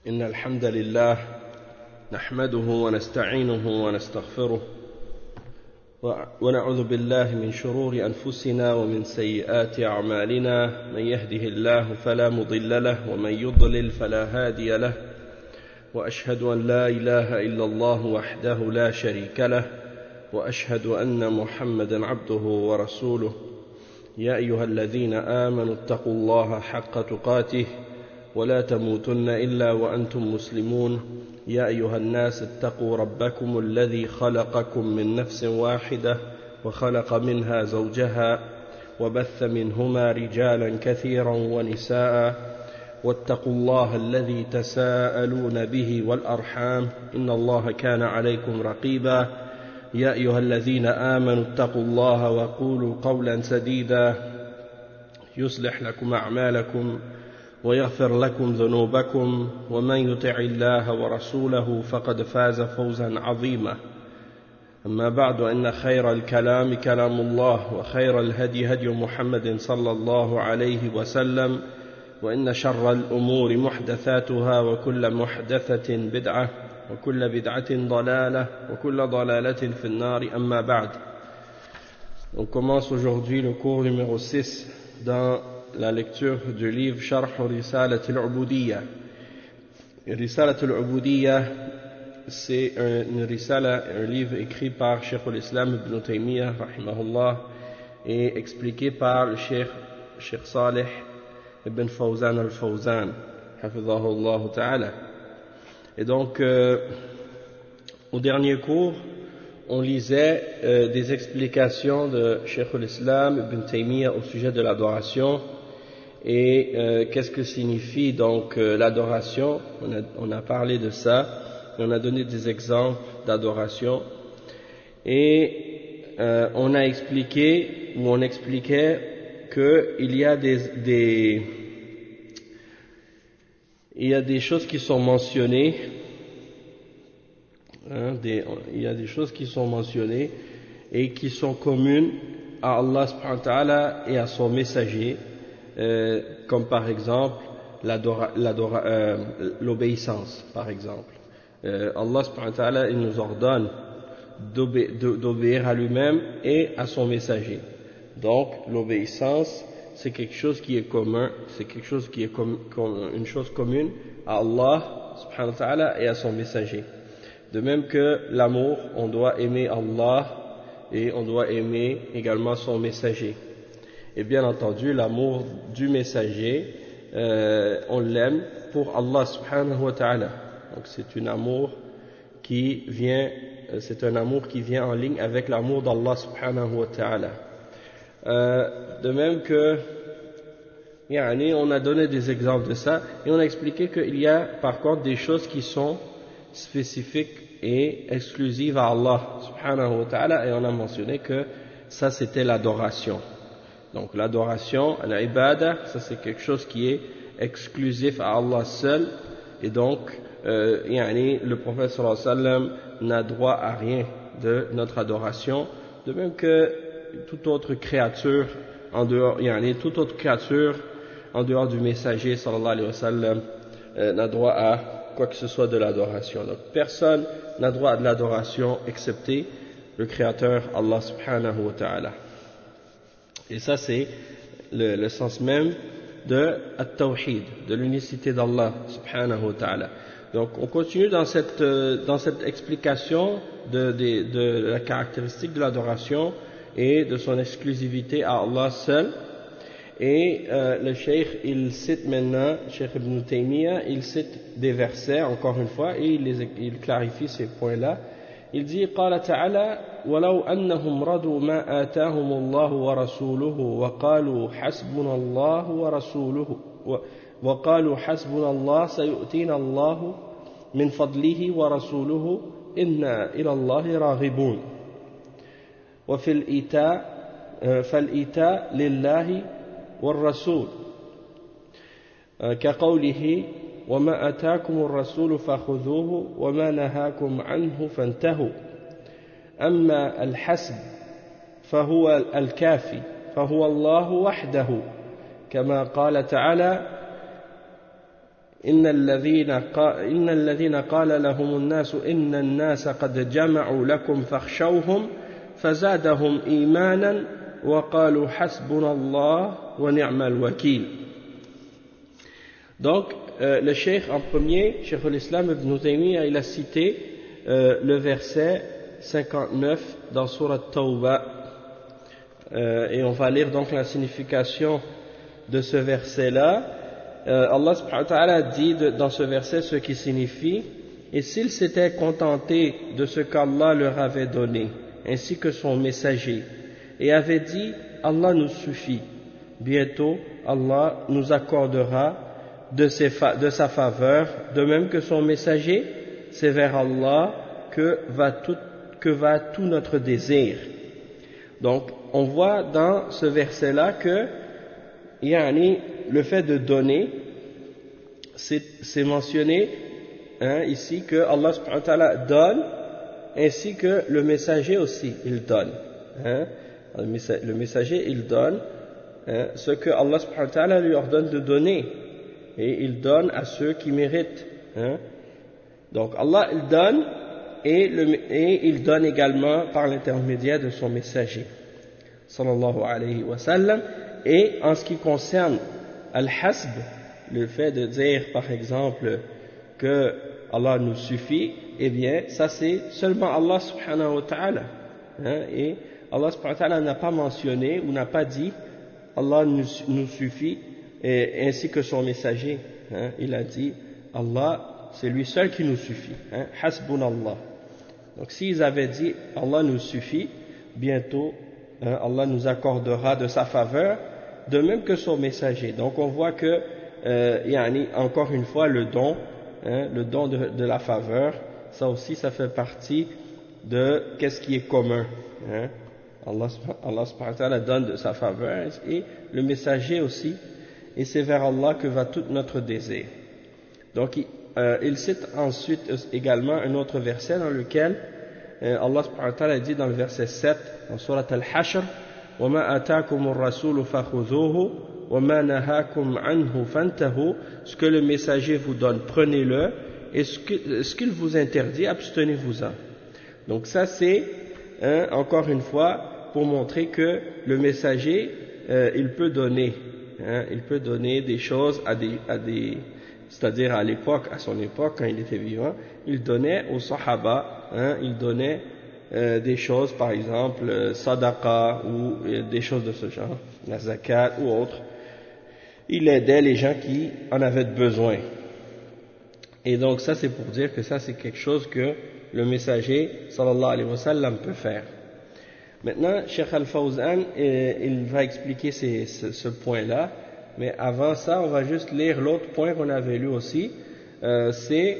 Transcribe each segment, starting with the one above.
إن الحمد لله نحمده ونستعينه ونستغفره ونعوذ بالله من شرور أنفسنا ومن سيئات أعمالنا من يهده الله فلا مضل له ومن يضلل فلا هادي له وأشهد أن لا إله إلا الله وحده لا شريك له وأشهد أن محمدا عبده ورسوله يا أيها الذين آمنوا اتقوا الله حق تقاته ولا تموتن إلا وأنتم مسلمون يا أيها الناس اتقوا ربكم الذي خلقكم من نفس واحدة وخلق منها زوجها وبث منهما رجالا كثيرا ونساء واتقوا الله الذي تساءلون به والأرحام إن الله كان عليكم رقيبا يا أيها الذين آمنوا اتقوا الله وقولوا قولا سديدا يصلح لكم أعمالكم ويغفر لكم ذنوبكم ومن يطع الله ورسوله فقد فاز فوزا عظيما أما بعد إن خير الكلام كلام الله وخير الهدي هدي محمد صلى الله عليه وسلم وإن شر الأمور محدثاتها وكل محدثة بدعة وكل بدعة ضلالة وكل ضلالة في النار أما بعد. On commence aujourd'hui le cours numéro 6 dans la lecture du livre Sharh Risalat al-Ubudiyya. Risalat al-Ubudiyya, c'est une risala, un livre écrit par Cheikh al-Islam ibn Taymiyyah rahimahullah et expliqué par le Cheikh Salih ibn Fawzan al-Fawzan hafidhahullah ta'ala. Et donc au dernier cours on lisait des explications de Cheikh al-Islam ibn Taymiyyah au sujet de l'adoration et qu'est-ce que signifie donc l'adoration. On a parlé de ça, on a donné des exemples d'adoration et on a expliqué ou on expliquait qu'il y a des choses qui sont mentionnées, il y a des choses qui sont mentionnées et qui sont communes à Allah subhanahu wa ta'ala et à son messager, comme par exemple l'obéissance par exemple. Allah subhanahu wa ta'ala il nous ordonne d'obéir à lui-même et à son messager. Donc l'obéissance c'est quelque chose qui est commun, c'est quelque chose qui est une chose commune à Allah subhanahu wa ta'ala et à son messager. De même que l'amour, on doit aimer Allah et on doit aimer également son messager. Et bien entendu, l'amour du messager, on l'aime pour Allah subhanahu wa ta'ala. Donc c'est un amour qui vient en ligne avec l'amour d'Allah subhanahu wa ta'ala. De même que, on a donné des exemples de ça et on a expliqué qu'il y a par contre des choses qui sont spécifiques et exclusives à Allah subhanahu wa ta'ala et on a mentionné que ça c'était l'adoration. Donc l'adoration, l'ibada, ça c'est quelque chose qui est exclusif à Allah seul et donc le prophète sallallahu alayhi wa sallam n'a droit à rien de notre adoration, de même que toute autre créature en dehors du messager sallallahu alayhi wa sallam n'a droit à quoi que ce soit de l'adoration. Donc personne n'a droit à de l'adoration excepté le créateur Allah subhanahu wa ta'ala. Et ça c'est le sens même de at-tawhid, de l'unicité d'Allah subhanahu wa ta'ala. Donc on continue dans cette explication de la caractéristique de l'adoration et de son exclusivité à Allah seul. Et le cheikh il cite maintenant, Cheikh Ibn Taymiyyah, il cite des versets encore une fois et il clarifie ces points-là. Il dit قال تعالى ولو أنهم رضوا ما آتاهم الله ورسوله وقالوا حسبنا الله سيؤتينا الله من فضله ورسوله إنا إلى الله راغبون وفي الإيتاء فالإيتاء لله والرسول كقوله وما أتاكم الرسول فخذوه وما نهاكم عنه فانتهوا أما الحسب فهو الكافي فهو الله وحده كما قال تعالى إن الذين قال لهم الناس إن الناس قد جمعوا لكم فاخشوهم فزادهم إيمانا وقالوا حسبنا الله ونعم الوكيل. Donc, le cheikh en premier, Cheikh al-Islam ibn Taymiyyah, il a cité le verset 59 dans Surat Tawbah, et on va lire donc la signification de ce verset-là. Allah subhanahu wa ta'ala dit dans ce verset ce qui signifie: et s'ils s'étaient contentés de ce qu'Allah leur avait donné, ainsi que son messager, et avaient dit Allah nous suffit, bientôt Allah nous accordera de sa faveur, de même que son messager, c'est vers Allah que va tout notre désir. Donc, on voit dans ce verset-là que le fait de donner, c'est mentionné ici que Allah subhanahu wa ta'ala donne, ainsi que le messager aussi, il donne. Le messager, il donne ce que Allah subhanahu wa ta'ala lui ordonne de donner. Et il donne à ceux qui méritent. Donc Allah il donne et il donne également par l'intermédiaire de son messager sallallahu alayhi wa sallam. Et en ce qui concerne al-hasb, le fait de dire par exemple que Allah nous suffit, eh bien ça c'est seulement Allah subhanahu wa ta'ala. Et Allah subhanahu wa ta'ala n'a pas mentionné ou n'a pas dit Allah nous suffit, et ainsi que son messager. Il a dit Allah, c'est lui seul qui nous suffit. Hasbunallah. Donc s'ils avaient dit Allah nous suffit, bientôt Allah nous accordera de sa faveur, de même que son messager. Donc on voit que encore une fois le don de la faveur, ça aussi ça fait partie de qu'est-ce qui est commun. Allah subhanahu wa ta'ala donne de sa faveur, et le messager aussi. Et c'est vers Allah que va tout notre désir. Donc il cite ensuite également un autre verset dans lequel Allah subhanahu wa ta'ala dit dans le verset 7 dans Surat Al-Hashr: وَمَا أَتَاكُمُ الرَّسُولُ فَخُذُوهُ وَمَا نَهَاكُمْ عَنْهُ فَانْتَهُوا. Ce que le messager vous donne, prenez-le, et ce qu'il vous interdit, abstenez-vous-en. Donc ça c'est encore une fois pour montrer que le messager il peut donner des choses c'est-à-dire à l'époque, à son époque, quand il était vivant, il donnait aux sahaba, il donnait des choses, par exemple, sadaqa ou des choses de ce genre, la zakat ou autre. Il aidait les gens qui en avaient besoin. Et donc ça c'est pour dire que ça c'est quelque chose que le messager, sallallahu alayhi wa sallam, peut faire. Maintenant, Cheikh Al-Fawzan, il va expliquer ce point-là, mais avant ça, on va juste lire l'autre point qu'on avait lu aussi, c'est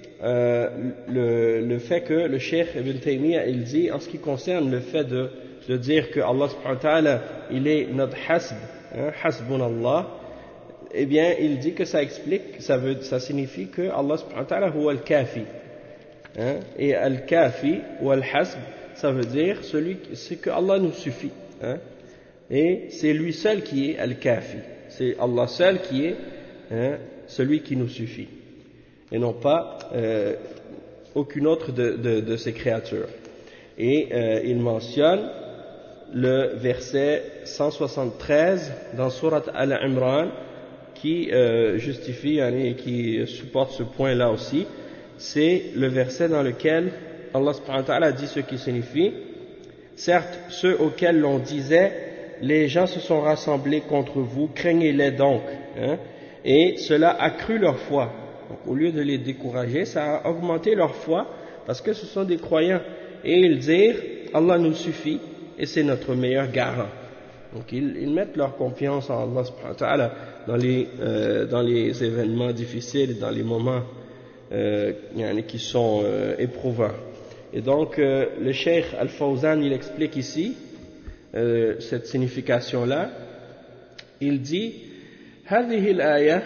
le fait que le Cheikh Ibn Taymiyyah, il dit, en ce qui concerne le fait de dire que Allah subhanahu wa ta'ala, il est notre hasb, hasbunallah, eh bien, il dit que ça explique, ça signifie que Allah subhanahu wa ta'ala huwa al-kafi, et al-kafi ou al-hasb, ça veut dire c'est que Allah nous suffit, et c'est lui seul qui est al-kafi, c'est Allah seul qui est celui qui nous suffit, et non pas aucune autre de ces créatures. Et il mentionne le verset 173 dans Surat Al-Imran qui justifie et qui supporte ce point-là aussi. C'est le verset dans lequel Allah subhanahu wa ta'ala dit ce qui signifie: certes, ceux auxquels l'on disait les gens se sont rassemblés contre vous, craignez-les donc, et cela a accru leur foi. Donc, au lieu de les décourager, ça a augmenté leur foi parce que ce sont des croyants, et ils dirent Allah nous suffit et c'est notre meilleur garant. Donc ils mettent leur confiance en Allah subhanahu wa ta'ala dans les événements difficiles, dans les moments qui sont éprouvants. Et donc le Cheikh Al-Fawzan, il explique ici cette signification-là. Il dit: هذه الآية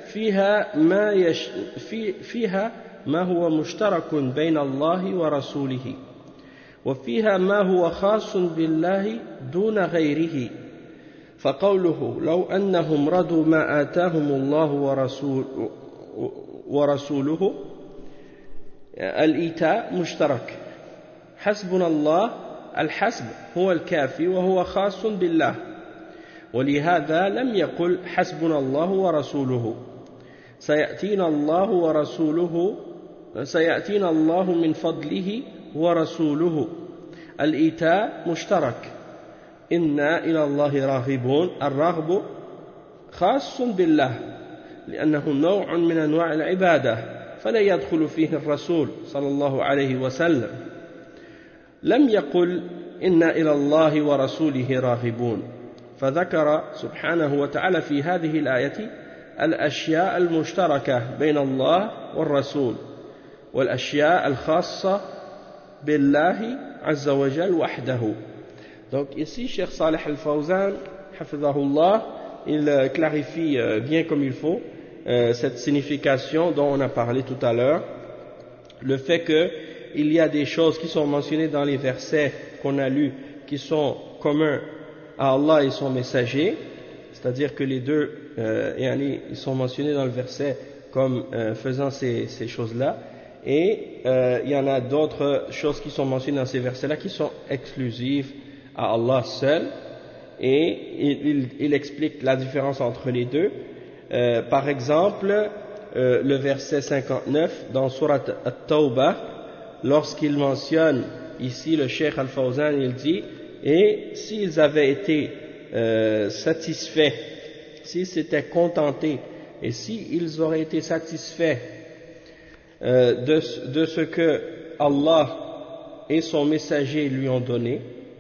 فيها ما هو مشترك بين الله ورسوله وفيها ما هو خاص بالله دون غيره فقوله لو أنهم رضوا ما آتاهم الله ورسوله الإيتاء مشترك. حسبنا الله الحسب هو الكافي وهو خاص بالله، ولهذا لم يقل حسبنا الله ورسوله. سيأتينا الله من فضله ورسوله. الإيتاء مشترك. إنا إلى الله راغبون. الرغب خاص بالله لأنه نوع من أنواع العبادة فلا يدخل فيه الرسول صلى الله عليه وسلم. لم يقل إنا إلى الله ورسوله راغبون. فذكر سبحانه وتعالى في هذه الآية الأشياء المشتركة بين الله والرسول والأشياء الخاصة بالله عز وجل وحده. Donc ici, Cheikh Saleh Al-Fawzan, hafidhahullah, il clarifie bien comme il faut cette signification dont on a parlé tout à l'heure, le fait qu'il y a des choses qui sont mentionnées dans les versets qu'on a lus qui sont communs à Allah et son messager, c'est-à-dire que les deux ils sont mentionnés dans le verset comme faisant ces choses-là, et il y en a d'autres choses qui sont mentionnées dans ces versets-là qui sont exclusives à Allah seul, et il explique la différence entre les deux. Par exemple, le verset 59 dans Surat At-Tawbah, lorsqu'il mentionne ici le Cheikh Al-Fawzan, il dit: et s'ils avaient été satisfaits, s'ils s'étaient contentés, et s'ils auraient été satisfaits de ce que Allah et son messager lui ont donné,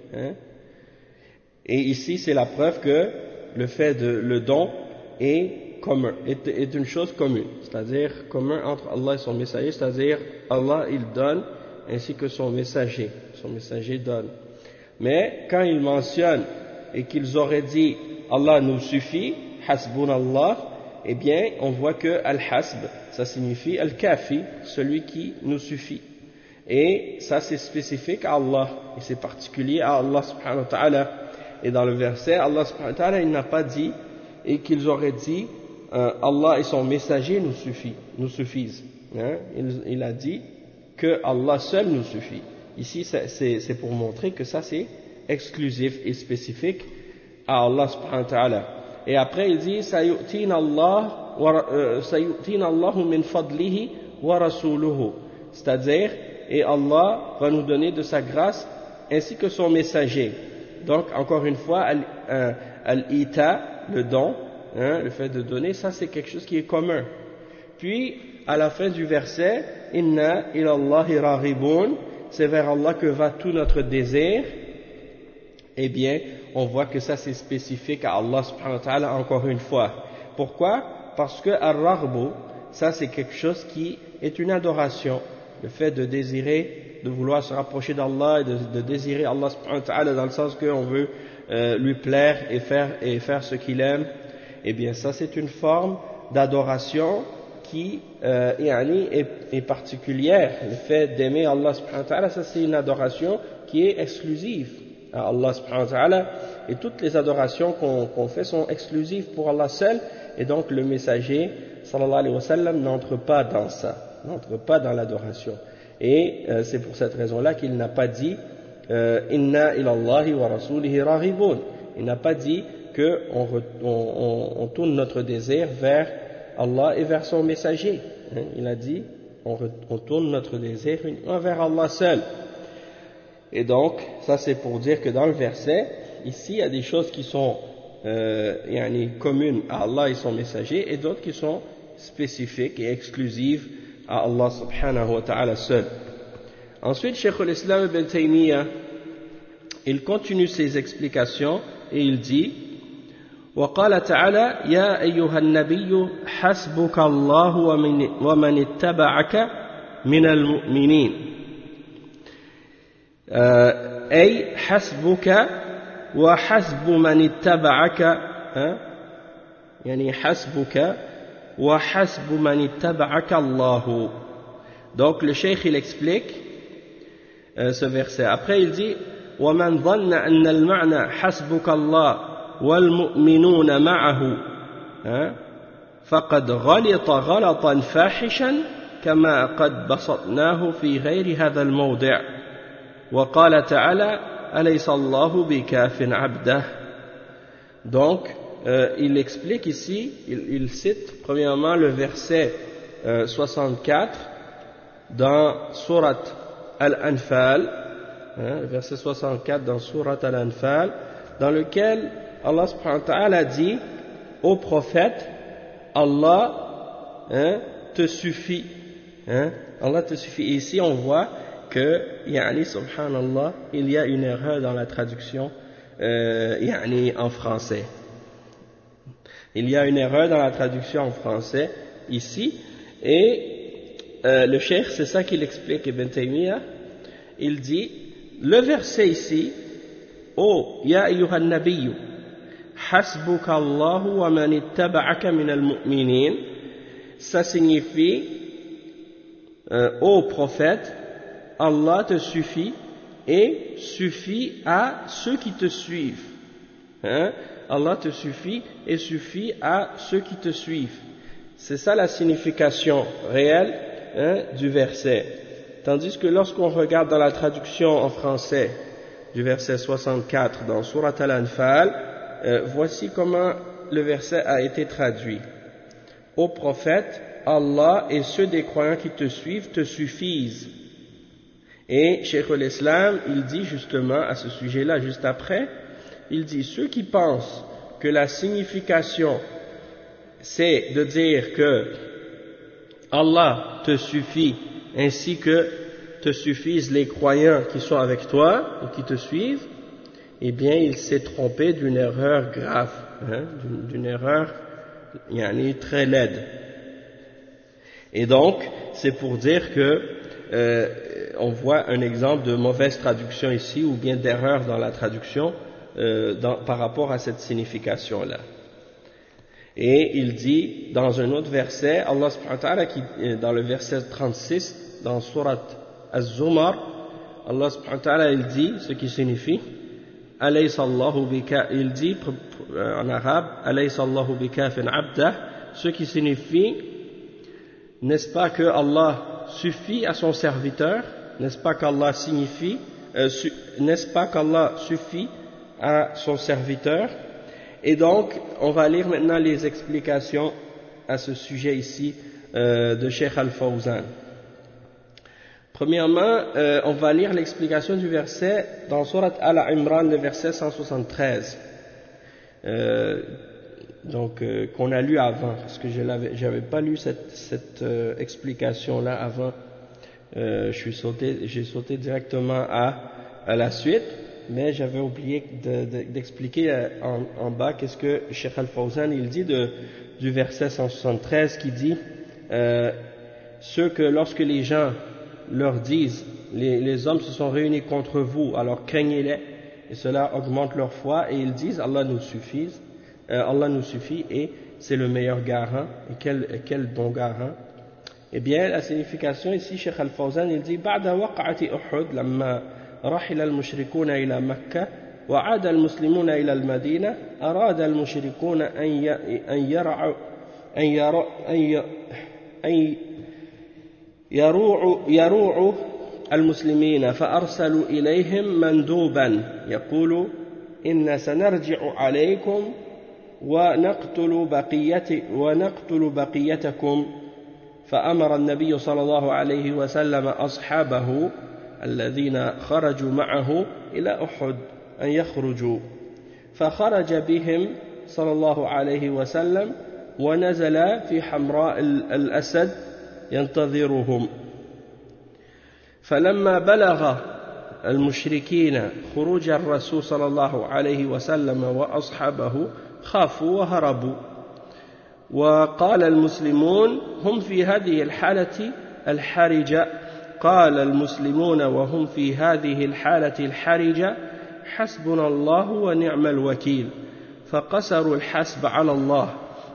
et ici c'est la preuve que le fait de le don est commun, est une chose commune, c'est-à-dire commun entre Allah et son messager, c'est-à-dire Allah il donne ainsi que son messager donne. Mais quand il mentionne et qu'ils auraient dit Allah nous suffit, hasbunallah, eh bien on voit que al-hasb ça signifie al-kafi, celui qui nous suffit, et ça c'est spécifique à Allah et c'est particulier à Allah subhanahu wa ta'ala. Et dans le verset, Allah subhanahu wa ta'ala il n'a pas dit et qu'ils auraient dit Allah et son messager nous suffisent, il a dit que Allah seul nous suffit. Ici c'est pour montrer que ça c'est exclusif et spécifique à Allah subhanahu wa ta'ala. Et après il dit sayu'tina Allahu min fadlihi wa rasuluhu, c'est-à-dire et Allah va nous donner de sa grâce ainsi que son messager. Donc encore une fois al-ita, le don, le fait de donner, ça c'est quelque chose qui est commun. Puis à la fin du verset, inna ila Allahi raghibun, c'est vers Allah que va tout notre désir. Eh bien on voit que ça c'est spécifique à Allah subhanahu wa ta'ala encore une fois. Pourquoi? Parce que ar-raghbu, ça c'est quelque chose qui est une adoration, le fait de désirer, de vouloir se rapprocher d'Allah et de désirer Allah subhanahu wa ta'ala dans le sens qu'on veut lui plaire et faire ce qu'il aime. Eh bien ça c'est une forme d'adoration qui est particulière. Le fait d'aimer Allah subhanahu wa ta'ala, ça c'est une adoration qui est exclusive à Allah subhanahu wa ta'ala, et toutes les adorations qu'on fait sont exclusives pour Allah seul, et donc le messager sallallahu alayhi wa sallam n'entre pas dans ça, n'entre pas dans l'adoration. Et c'est pour cette raison-là qu'il n'a pas dit inna ila Allahi wa rasulihi raghibun. Il n'a pas dit que on tourne notre désir vers Allah et vers son messager. Il a dit on tourne notre désir uniquement vers Allah seul. Et donc ça c'est pour dire que dans le verset ici il y a des choses qui sont communes à Allah et son messager, et d'autres qui sont spécifiques et exclusives à Allah subhanahu wa ta'ala seul. Ensuite, Cheikh al-Islam ibn Taymiyyah, il continue ses explications et il dit: وقال تعالى يا أيها النبي حسبك الله ومن اتبعك من المؤمنين، أي حسبك وحسب من اتبعك، يعني حسبك وحسب من اتبعك الله. Donc le cheikh il explique ce verset. Après il dit ومن ظن أن المعنى حسبك الله والمؤمنون معه فقد غلط غلطا فاحشا كما قد بسطناه في غير هذا الموضع وقال تعالى أليس الله بكاف عبده. Donc il explique ici, il cite premièrement le verset 64 dans Surat Al-Anfal, le verset 64 dans Surat Al-Anfal, dans lequel Allah subhanahu wa ta'ala dit au prophète, Allah te suffit. Allah te suffit. Et ici on voit que, subhanallah, il y a une erreur dans la traduction en français. Il y a une erreur dans la traduction en français ici, et le cheikh, c'est ça qu'il explique, Ibn Taymiyyah, il dit, le verset ici, oh, ya ayyuhan nabiyyu, hasbuka Allahu wa man ittaba'aka minal mu'minin, ça signifie, ô prophète, Allah te suffit et suffit à ceux qui te suivent. Allah te suffit et suffit à ceux qui te suivent. C'est ça la signification réelle du verset. Tandis que lorsqu'on regarde dans la traduction en français du verset 64 dans Surat Al-Anfal, voici comment le verset a été traduit. Ô prophète, Allah et ceux des croyants qui te suivent te suffisent. Et Cheikh al-Islam, il dit justement à ce sujet-là, juste après, il dit, ceux qui pensent que la signification c'est de dire que Allah te suffit ainsi que te suffisent les croyants qui sont avec toi et qui te suivent, eh bien il s'est trompé d'une erreur grave, d'une erreur très laide. Et donc c'est pour dire que on voit un exemple de mauvaise traduction ici ou bien d'erreur dans la traduction par rapport à cette signification-là. Et il dit dans un autre verset, Allah subhanahu wa ta'ala, dans le verset 36, dans Surat Az-Zumar, Allah subhanahu wa ta'ala, il dit, ce qui signifie, Alaysa Allahu bika, il dit en arabe, Alaysa Allahu bikafin abdah, ce qui signifie, n'est-ce pas que Allah suffit à son serviteur, n'est-ce pas qu'Allah signifie, n'est-ce pas qu'Allah suffit à son serviteur. Et donc, on va lire maintenant les explications à ce sujet ici de Cheikh Al-Fawzan. Premièrement, on va lire l'explication du verset dans Surat Al-Imran, le verset 173, qu'on a lu avant, parce que j'avais pas lu cette explication-là avant. J'ai sauté directement à la suite. Mais j'avais oublié d'expliquer en bas qu'est-ce que Cheikh Al-Fawzan il dit du verset 173 qui dit ceux que lorsque les gens leur disent les hommes se sont réunis contre vous alors craignez-les et cela augmente leur foi et ils disent Allah nous suffit et c'est le meilleur garant et quel bon garant. Eh bien la signification ici Cheikh Al-Fawzan il dit بعد وقعة أحد لما رحل المشركون إلى مكة وعاد المسلمون إلى المدينة أراد المشركون أن يروعوا المسلمين فأرسلوا إليهم مندوبا يقول إن سنرجع عليكم ونقتل بقيتكم فأمر النبي صلى الله عليه وسلم أصحابه الذين خرجوا معه إلى أحد أن يخرجوا فخرج بهم صلى الله عليه وسلم ونزل في حمراء الأسد ينتظرهم فلما بلغ المشركين خروج الرسول صلى الله عليه وسلم وأصحابه خافوا وهربوا وقال المسلمون هم في هذه الحالة الحرجة قال المسلمون وهم في هذه الحالة الحرجة حسبنا الله ونعم الوكيل فقصروا الحسب على الله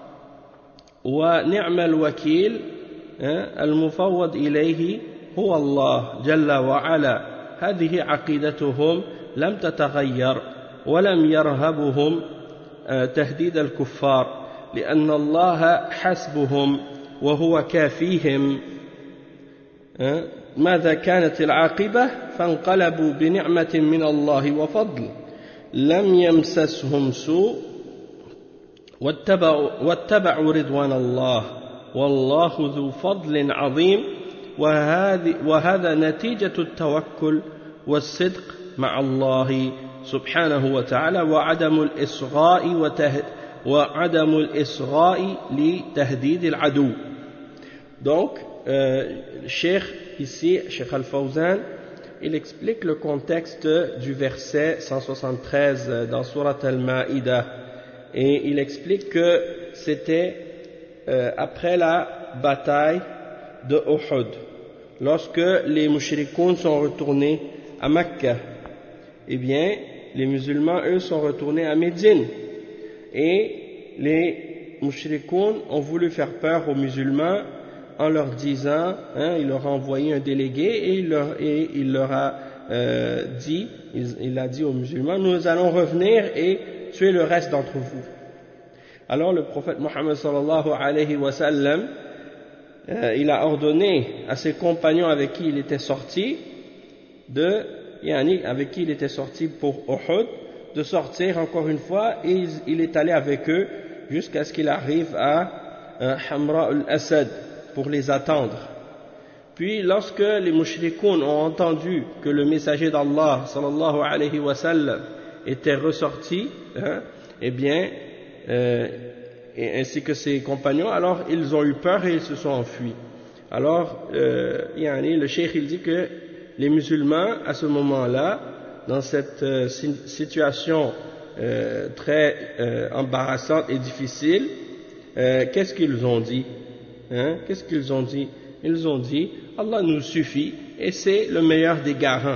ونعم الوكيل المفوض إليه هو الله جل وعلا هذه عقيدتهم لم تتغير ولم يرهبهم تهديد الكفار لأن الله حسبهم وهو كافيهم. ماذا كانت العاقبة؟ فانقلبوا بنعمة من الله وفضل لم يمسسهم سوء واتبعوا رضوان الله والله ذو فضل عظيم. وهذا نتيجة التوكل والصدق مع الله سبحانه وتعالى وعدم الإصغاء لتهديد العدو. Donc, Cheikh ici, Cheikh Al-Fawzan, il explique le contexte du verset 173 dans Surat Al-Ma'ida, et il explique que c'était après la bataille de Uhud, lorsque les mushrikoun sont retournés à Mecca. Eh bien, les musulmans, eux, sont retournés à Médine, et les mushrikoun ont voulu faire peur aux musulmans en leur disant, il leur a envoyé un délégué et il leur a dit, il a dit aux musulmans, nous allons revenir et tuer le reste d'entre vous. Alors le prophète Mohammed sallallahu alayhi wa sallam, il a ordonné à ses compagnons avec qui il était sorti avec qui il était sorti pour Uhud, de sortir encore une fois, et il est allé avec eux jusqu'à ce qu'il arrive à Hamra al-Asad pour les attendre. Puis lorsque les mushrikoun ont entendu que le messager d'Allah sallallahu alayhi wa sallam était ressorti, eh bien, ainsi que ses compagnons, alors ils ont eu peur et ils se sont enfuis. Alors, le cheikh il dit que les musulmans, à ce moment-là, dans cette situation très embarrassante et difficile, qu'est-ce qu'ils ont dit? Qu'est-ce qu'ils ont dit? Ils ont dit, Allah nous suffit et c'est le meilleur des garants.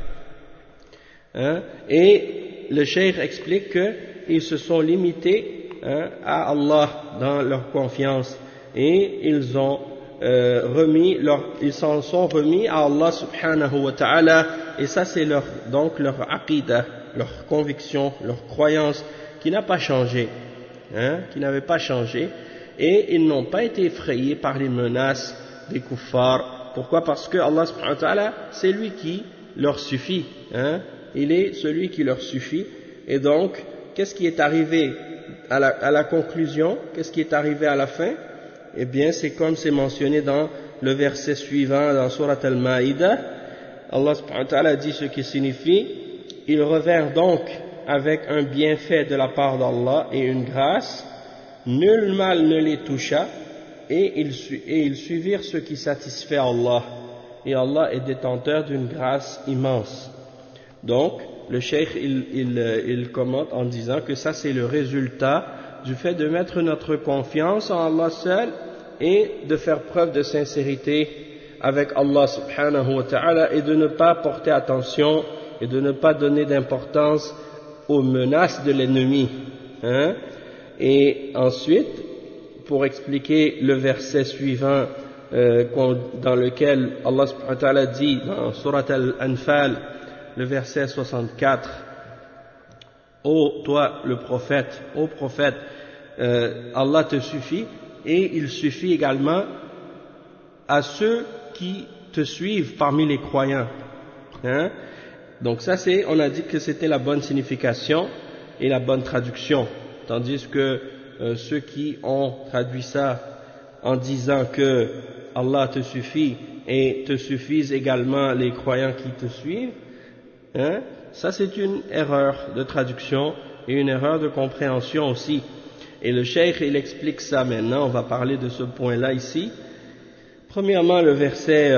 Et le cheikh explique qu'ils se sont limités à Allah dans leur confiance, et ils ont ils s'en sont remis à Allah subhanahu wa ta'ala, et ça c'est leur aqidah, leur conviction, leur croyance qui n'a pas changé, qui n'avait pas changé, et ils n'ont pas été effrayés par les menaces des kuffars. Pourquoi? Parce que Allah subhanahu wa ta'ala, c'est lui qui leur suffit, il est celui qui leur suffit. Et donc, qu'est-ce qui est arrivé à la conclusion? Qu'est-ce qui est arrivé à la fin? Eh bien, c'est comme c'est mentionné dans le verset suivant dans Surat Al-Ma'ida. Allah subhanahu wa ta'ala dit ce qui signifie: ils revinrent donc avec un bienfait de la part d'Allah et une grâce, nul mal ne les toucha, et ils suivirent ce qui satisfait Allah, et Allah est détenteur d'une grâce immense. Donc, le cheikh il commente en disant que ça c'est le résultat du fait de mettre notre confiance en Allah seul et de faire preuve de sincérité avec Allah subhanahu wa ta'ala, et de ne pas porter attention et de ne pas donner d'importance aux menaces de l'ennemi. Et ensuite, pour expliquer le verset suivant dans lequel Allah subhanahu wa ta'ala dit dans Surat Al-Anfal, le verset 64, ô toi le prophète, ô prophète, Allah te suffit, et il suffit également à ceux qui te suivent parmi les croyants. Donc ça on a dit que c'était la bonne signification et la bonne traduction, tandis que ceux qui ont traduit ça en disant que Allah te suffit et te suffisent également les croyants qui te suivent, ça c'est une erreur de traduction et une erreur de compréhension aussi. Et le cheikh il explique ça maintenant. On va parler de ce point-là ici. Premièrement, le verset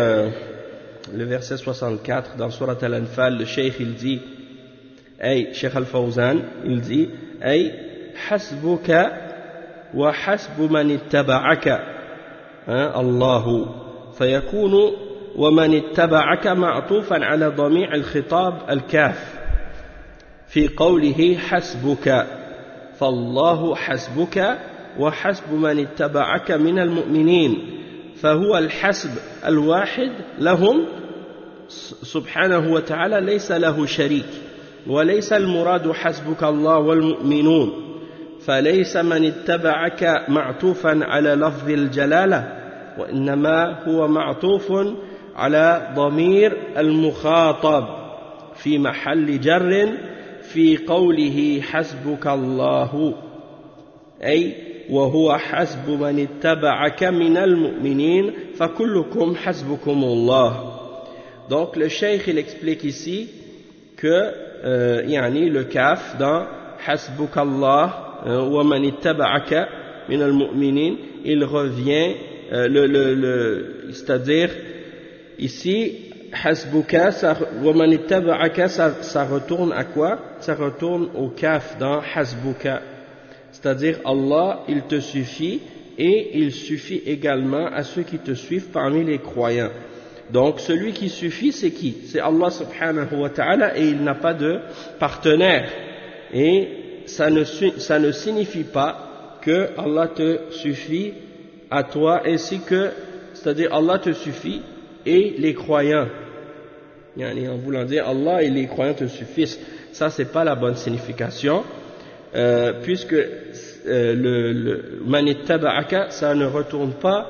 64 dans Surat Al-Anfal, le cheikh il dit, Cheikh Al-Fawzan, il dit, hasbuka wa hasbu man ittaba'aka Allahu, fayakunu wa man ittaba'aka ma'tufan ala dami' al-khitab al-kaf fi qawlihi hasbuka, فالله حسبك وحسب من اتبعك من المؤمنين فهو الحسب الواحد لهم سبحانه وتعالى ليس له شريك وليس المراد حسبك الله والمؤمنون فليس من اتبعك معطوفا على لفظ الجلالة وإنما هو معطوف على ضمير المخاطب في محل جر في قوله حسبك الله أي وهو حسب من اتبعك من المؤمنين فكلكم حسبكم الله. Donc le cheikh il explique ici que le kaf dans حسبك الله ومن اتبعك من المؤمنين il revient c'est-à-dire ici hasbuka ومن اتبعك ça retourne à quoi? Ça retourne au kaf dans hasbuka, c'est-à-dire Allah il te suffit et il suffit également à ceux qui te suivent parmi les croyants. Donc celui qui suffit c'est qui? C'est Allah subhanahu wa ta'ala et il n'a pas de partenaire, et ça ne signifie pas que Allah te suffit à toi ainsi que, c'est-à-dire Allah te suffit et les croyants, en voulant dire Allah et les croyants te suffisent. Ça c'est pas la bonne signification, puisque le manittaba'aka ça ne retourne pas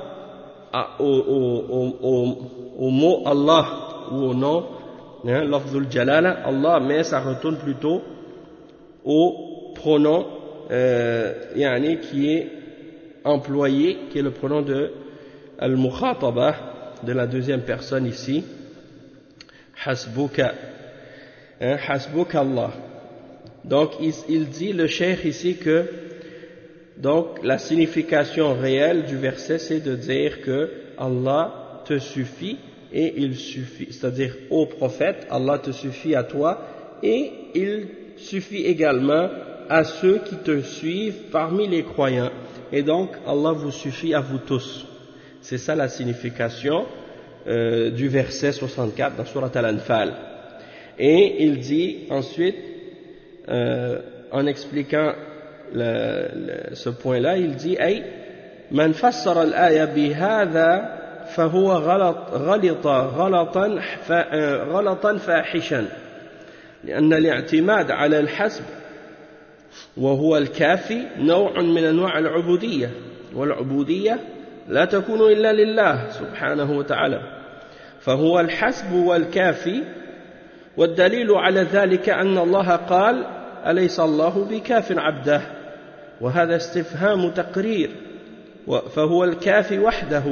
au mot Allah ou au nom lafzul jalala Allah, mais ça retourne plutôt au pronom qui est employé, qui est le pronom de al-mukhataba, de la deuxième personne ici, hasbuka, hasbuka Allah. Donc il dit le cheikh ici que donc la signification réelle du verset c'est de dire que Allah te suffit et il suffit, c'est-à-dire au prophète Allah te suffit à toi et il suffit également à ceux qui te suivent parmi les croyants, et donc Allah vous suffit à vous tous. C'est ça la signification du verset 64 dans Surat Al-Anfal. Et il dit ensuite en expliquant ce point-là, il dit أي من فسر الآية بهذا فهو غلطا فاحشا لأن الاعتماد على الحسب وهو الكافي نوع من أنواع العبودية، والعبودية لا تكون إلا لله سبحانه وتعالى، فهو الحسب والكافي، والدليل على ذلك أن الله قال أليس الله بكاف عبده، وهذا استفهام تقرير، فهو الكافي وحده،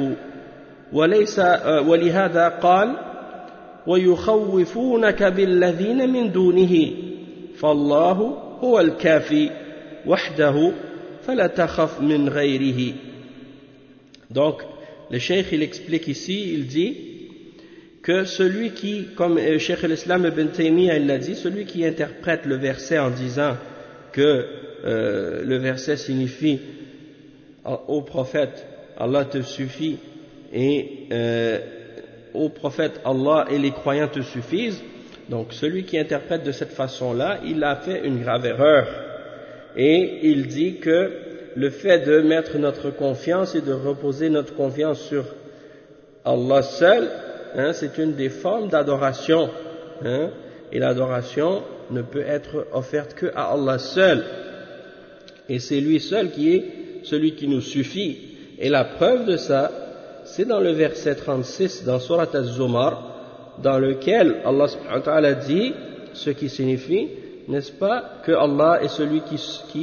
ولهذا قال ويخوفونك بالذين من دونه فالله هو الكافي وحده فلا تخف من غيره. Donc le cheikh il explique ici, il dit que celui qui, comme Cheikh l'Islam Ibn Taymiyyah il l'a dit, celui qui interprète le verset en disant que le verset signifie au prophète Allah te suffit et au prophète Allah et les croyants te suffisent, donc celui qui interprète de cette façon-là il a fait une grave erreur, et il dit que le fait de mettre notre confiance et de reposer notre confiance sur Allah seul, c'est une des formes d'adoration, et l'adoration ne peut être offerte que à Allah seul, et c'est lui seul qui est celui qui nous suffit. Et la preuve de ça c'est dans le verset 36 dans Surat Az-Zumar, dans lequel Allah subhanahu wa ta'ala dit ce qui signifie, n'est-ce pas, que Allah est celui qui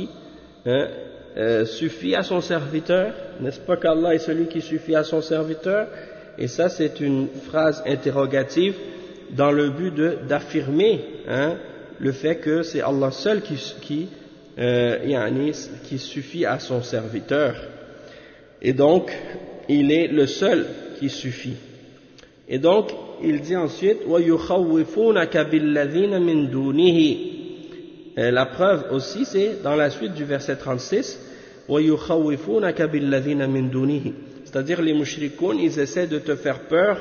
suffit à son serviteur, n'est-ce pas qu'Allah est celui qui suffit à son serviteur? Et ça c'est une phrase interrogative dans le but d'affirmer le fait que c'est Allah seul qui suffit à son serviteur, et donc il est le seul qui suffit. Et donc il dit ensuite وَيُخَوِّفُونَكَ بِالَّذِينَ مِن دُونِهِ. La preuve aussi c'est dans la suite du verset 36, وَيُخَوِّفُونَكَ بِالَّذِينَ مِن دُونِهِ, c'est-à-dire les mushrikoun ils essaient de te faire peur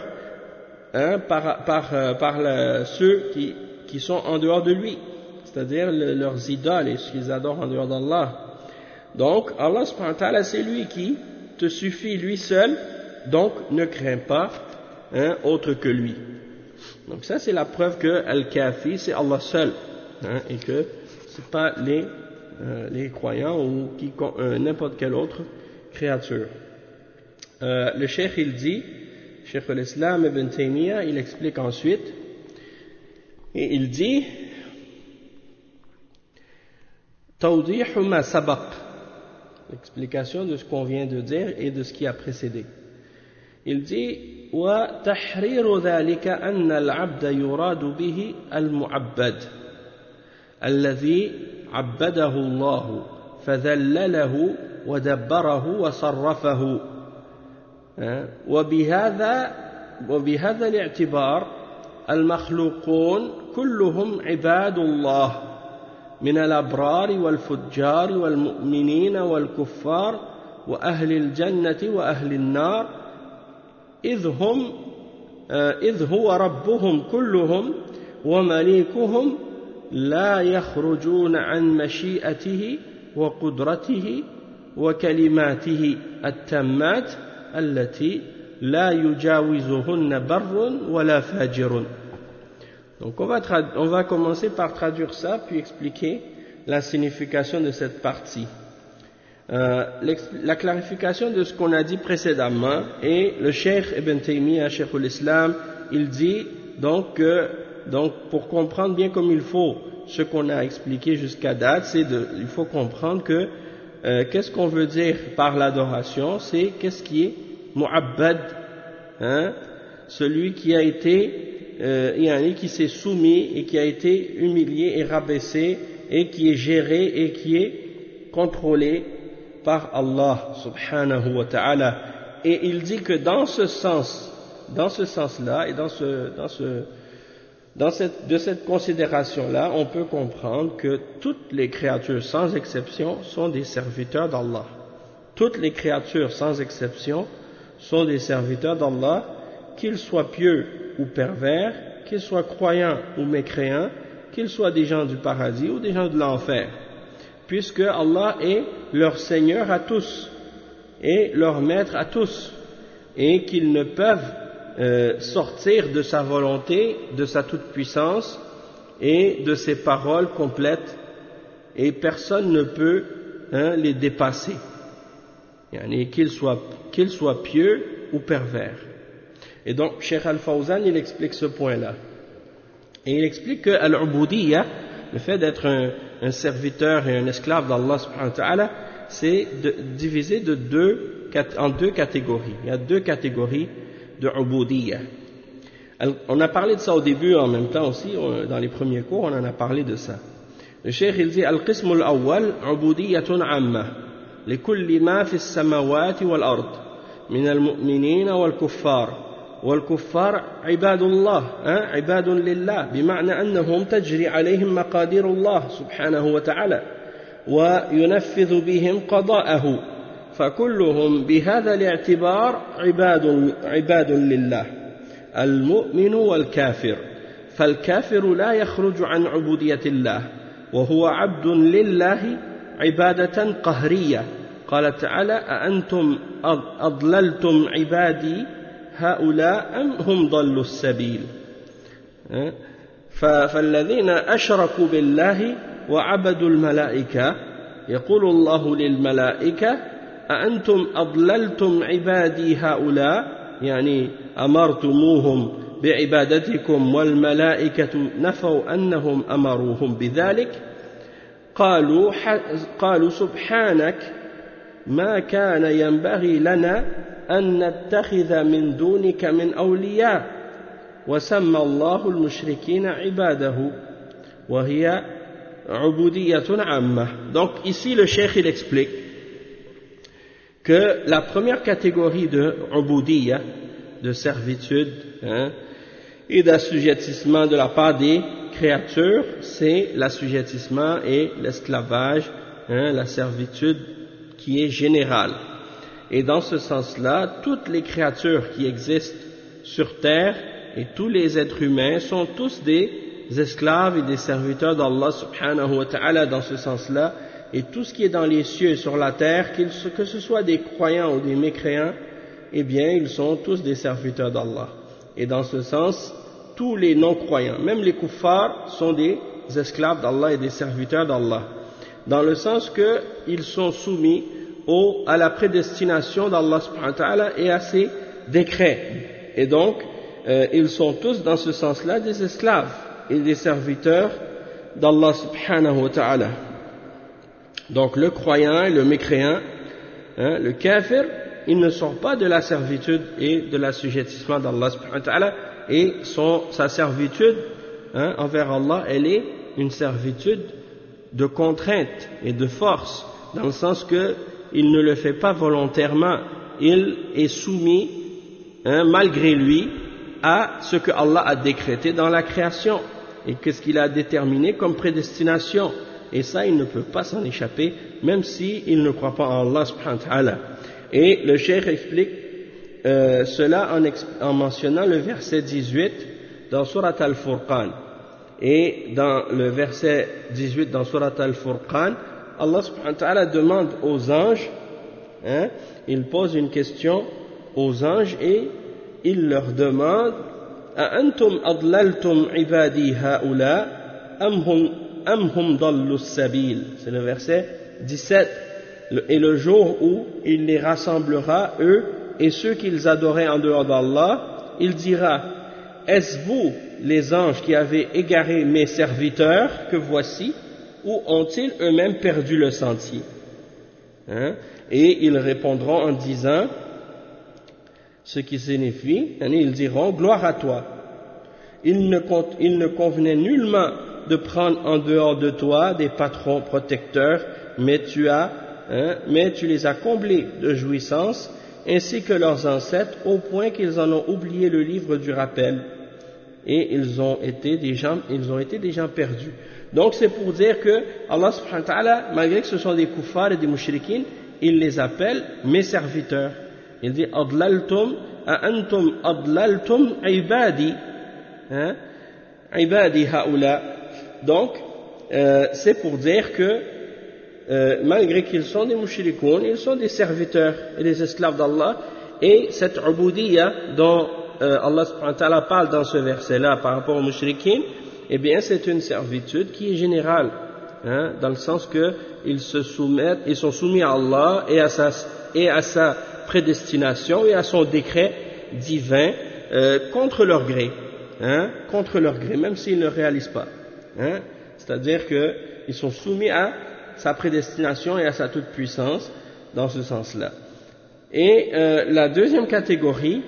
par ceux qui sont en dehors de lui, c'est-à-dire leurs idoles et ce qu'ils adorent en dehors d'Allah. Donc Allah subhanahu wa ta'ala c'est lui qui te suffit lui seul, donc ne crains pas autre que lui. Donc ça c'est la preuve que Al-Kafi c'est Allah seul, et que c'est pas les croyants ou n'importe quelle autre créature. Le cheikh il dit, Cheikh al-Islam Ibn Taymiyyah, il explique ensuite, et il dit توضيح ما سبق, l'explication de ce qu'on vient de dire et de ce qui a précédé. Il dit وتحرير ذلك أن العبد يراد به المعبد الذي عبده الله فذلله ودبره وصرفه, وبهذا الاعتبار المخلوقون كلهم عباد الله من الأبرار والفجار والمؤمنين والكفار وأهل الجنة وأهل النار إذ هو ربهم كلهم ومليكهم لا يخرجون عن مشيئته وقدرته وكلماته التامات التي لا يجاوزهن بر ولا فاجر. Donc on va commencer par traduire ça puis expliquer la signification de cette partie. La clarification de ce qu'on a dit précédemment, et le Cheikh Ibn Taymiyyah, Cheikh al-Islam, il dit donc pour comprendre bien comme il faut ce qu'on a expliqué jusqu'à date, il faut comprendre que qu'est-ce qu'on veut dire par l'adoration, c'est qu'est-ce qui est mu'abbad, celui qui a été qui s'est soumis et qui a été humilié et rabaissé et qui est géré et qui est contrôlé par Allah subhanahu wa ta'ala. Et il dit que dans ce sens-là et de cette considération-là, on peut comprendre que toutes les créatures sans exception sont des serviteurs d'Allah. Toutes les créatures sans exception sont des serviteurs d'Allah, qu'ils soient pieux ou pervers, qu'ils soient croyants ou mécréants, qu'ils soient des gens du paradis ou des gens de l'enfer, puisque Allah est leur Seigneur à tous et leur Maître à tous, et qu'ils ne peuvent sortir de sa volonté, de sa toute-puissance et de ses paroles complètes, et personne ne peut les dépasser, qu'ils soient pieux ou pervers. Et donc, Cheikh Al-Fawzan, il explique ce point-là. Et il explique que Al-Ubudiyya, le fait d'être un serviteur et un esclave d'Allah subhanahu wa ta'ala, c'est divisé en deux catégories. Il y a deux catégories de Ubudiyya. On a parlé de ça au début, en même temps aussi, dans les premiers cours, on en a parlé de ça. Le Cheikh, il dit Al-Qism al-Awwal, Ubudiyyatun Amma, likulli ma fi as-samawati wal-ard, min al-mu'minina wal-kuffar. والكفار عباد الله عباد لله بمعنى أنهم تجري عليهم مقادير الله سبحانه وتعالى وينفذ بهم قضاءه فكلهم بهذا الاعتبار عباد لله المؤمن والكافر فالكافر لا يخرج عن عبودية الله وهو عبد لله عبادة قهرية قال تعالى أأنتم أضللتم عبادي هؤلاء أم هم ضلوا السبيل فالذين أشركوا بالله وعبدوا الملائكة يقول الله للملائكة أأنتم أضللتم عبادي هؤلاء يعني أمرتموهم بعبادتكم والملائكة نفوا أنهم أمروهم بذلك قالوا سبحانك ما كان ينبغي لنا أن نتخذ من دونك من أولياء وسمى الله المشركين عباده وهي عبودية عامة. Donc ici le cheikh il explique que la première catégorie de ubudiyya, de servitude et d'assujettissement de la part des créatures, c'est l'assujettissement et l'esclavage, la servitude qui est générale. Et dans ce sens-là, toutes les créatures qui existent sur terre et tous les êtres humains sont tous des esclaves et des serviteurs d'Allah subhanahu wa ta'ala dans ce sens-là, et tout ce qui est dans les cieux et sur la terre, que ce soit des croyants ou des mécréants, eh bien ils sont tous des serviteurs d'Allah. Et dans ce sens, tous les non-croyants, même les kuffars, sont des esclaves d'Allah et des serviteurs d'Allah. dans le sens qu'ils sont soumis à la prédestination d'Allah subhanahu wa ta'ala et à ses décrets. Et donc, ils sont tous dans ce sens-là des esclaves et des serviteurs d'Allah subhanahu wa ta'ala. Donc le croyant et le mécréant, le kafir, il ne sort pas de la servitude et de l'assujettissement d'Allah subhanahu wa ta'ala, et sa servitude envers Allah, elle est une servitude de contrainte et de force, dans le sens que il ne le fait pas volontairement, il est soumis malgré lui à ce que Allah a décrété dans la création et qu'est-ce qu'il a déterminé comme prédestination, et ça il ne peut pas s'en échapper même s'il ne croit pas en Allah subhanahu wa ta'ala. Et le cheikh explique cela en mentionnant le verset 18 dans Surat Al-Furqan. Et dans le verset 18 dans Surat Al-Furqan, Allah subhanahu wa ta'ala demande aux anges, il pose une question aux anges et il leur demande: أأنتم أضللتم عبادي هؤلاء أم هم ضلوا السبيل. C'est le verset 17. Et le jour où il les rassemblera, eux et ceux qu'ils adoraient en dehors d'Allah, il dira: est-ce vous les anges qui avez égaré mes serviteurs que voici, ou ont-ils eux-mêmes perdu le sentier? Et ils répondront en disant ce qui signifie, ils diront: gloire à toi, il ne convenait nullement de prendre en dehors de toi des patrons protecteurs, mais tu les as comblés de jouissance, ainsi que leurs ancêtres, au point qu'ils en ont oublié le livre du rappel, et ils ont été des gens perdus. Donc c'est pour dire que Allah subhanahu wa ta'ala, malgré que ce sont des kuffars et des mushrikines, il les appelle mes serviteurs. Il dit: adlaltum antum adlaltum ibadi, ibadi haoula. Donc c'est pour dire que malgré qu'ils sont des mushrikoun, ils sont des serviteurs et des esclaves d'Allah. Et cette ubudiyya dont Allah subhanahu wa ta'ala parle dans ce verset-là par rapport aux mushrikines, eh bien c'est une servitude qui est générale, dans le sens que ils sont soumis à Allah et à sa prédestination et à son décret divin, contre leur gré, même s'ils ne le réalisent pas. C'est-à-dire qu'ils sont soumis à sa prédestination et à sa toute-puissance dans ce sens-là. Et la deuxième catégorie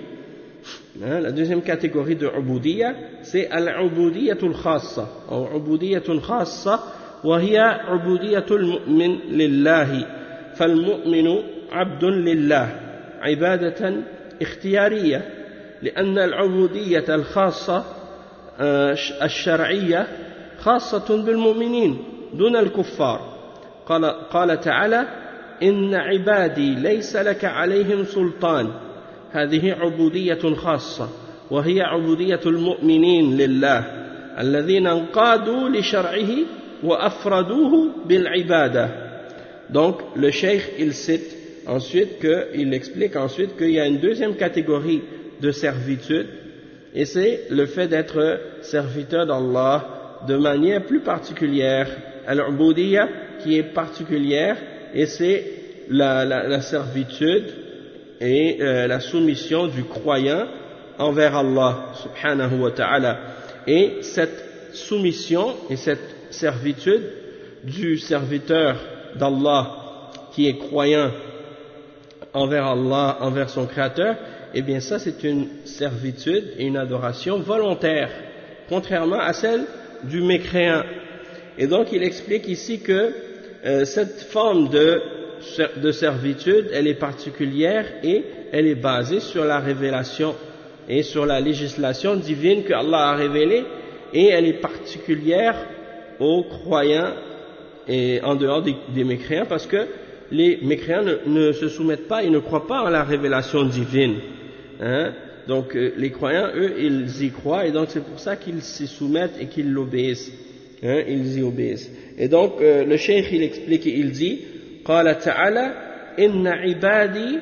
de ubudiyya, c'est al-ubudiyyatul khassa, ou ubudiyyatul khassa, wa hiya ubudiyyatul mu'min lillahi, fal mu'minu abdun lillah, ibadatan ikhtiyariyya, لأن العبودية الخاصة الشرعية خاصة بالمؤمنين دون الكفار. قال تعالى: إن عبادي ليس لك عليهم سلطان. هذه عبودية خاصة، وهي عبودية المؤمنين لله الذين انقادوا لشرعه وأفردوه بالعبادة. Donc le cheikh il cite ensuite il explique ensuite qu'il y a une deuxième catégorie de servitude, et c'est le fait d'être serviteur d'Allah de manière plus particulière, al-ubudiyya qui est particulière, et c'est la servitude et la soumission du croyant envers Allah subhanahu wa ta'ala. Et cette soumission et cette servitude du serviteur d'Allah qui est croyant envers Allah, envers son créateur, eh bien ça c'est une servitude et une adoration volontaire, contrairement à celle du mécréant. Et donc il explique ici que cette forme de servitude, elle est particulière et elle est basée sur la révélation et sur la législation divine que Allah a révélée, et elle est particulière aux croyants et en dehors des mécréants, parce que les mécréants ne se soumettent pas, ils ne croient pas en la révélation divine. Donc les croyants, eux, ils y croient, et donc c'est pour ça qu'ils s'y soumettent et qu'ils l'obéissent. Ils y obéissent. Et donc le cheikh il explique et il dit: قال تعالى إن عبادي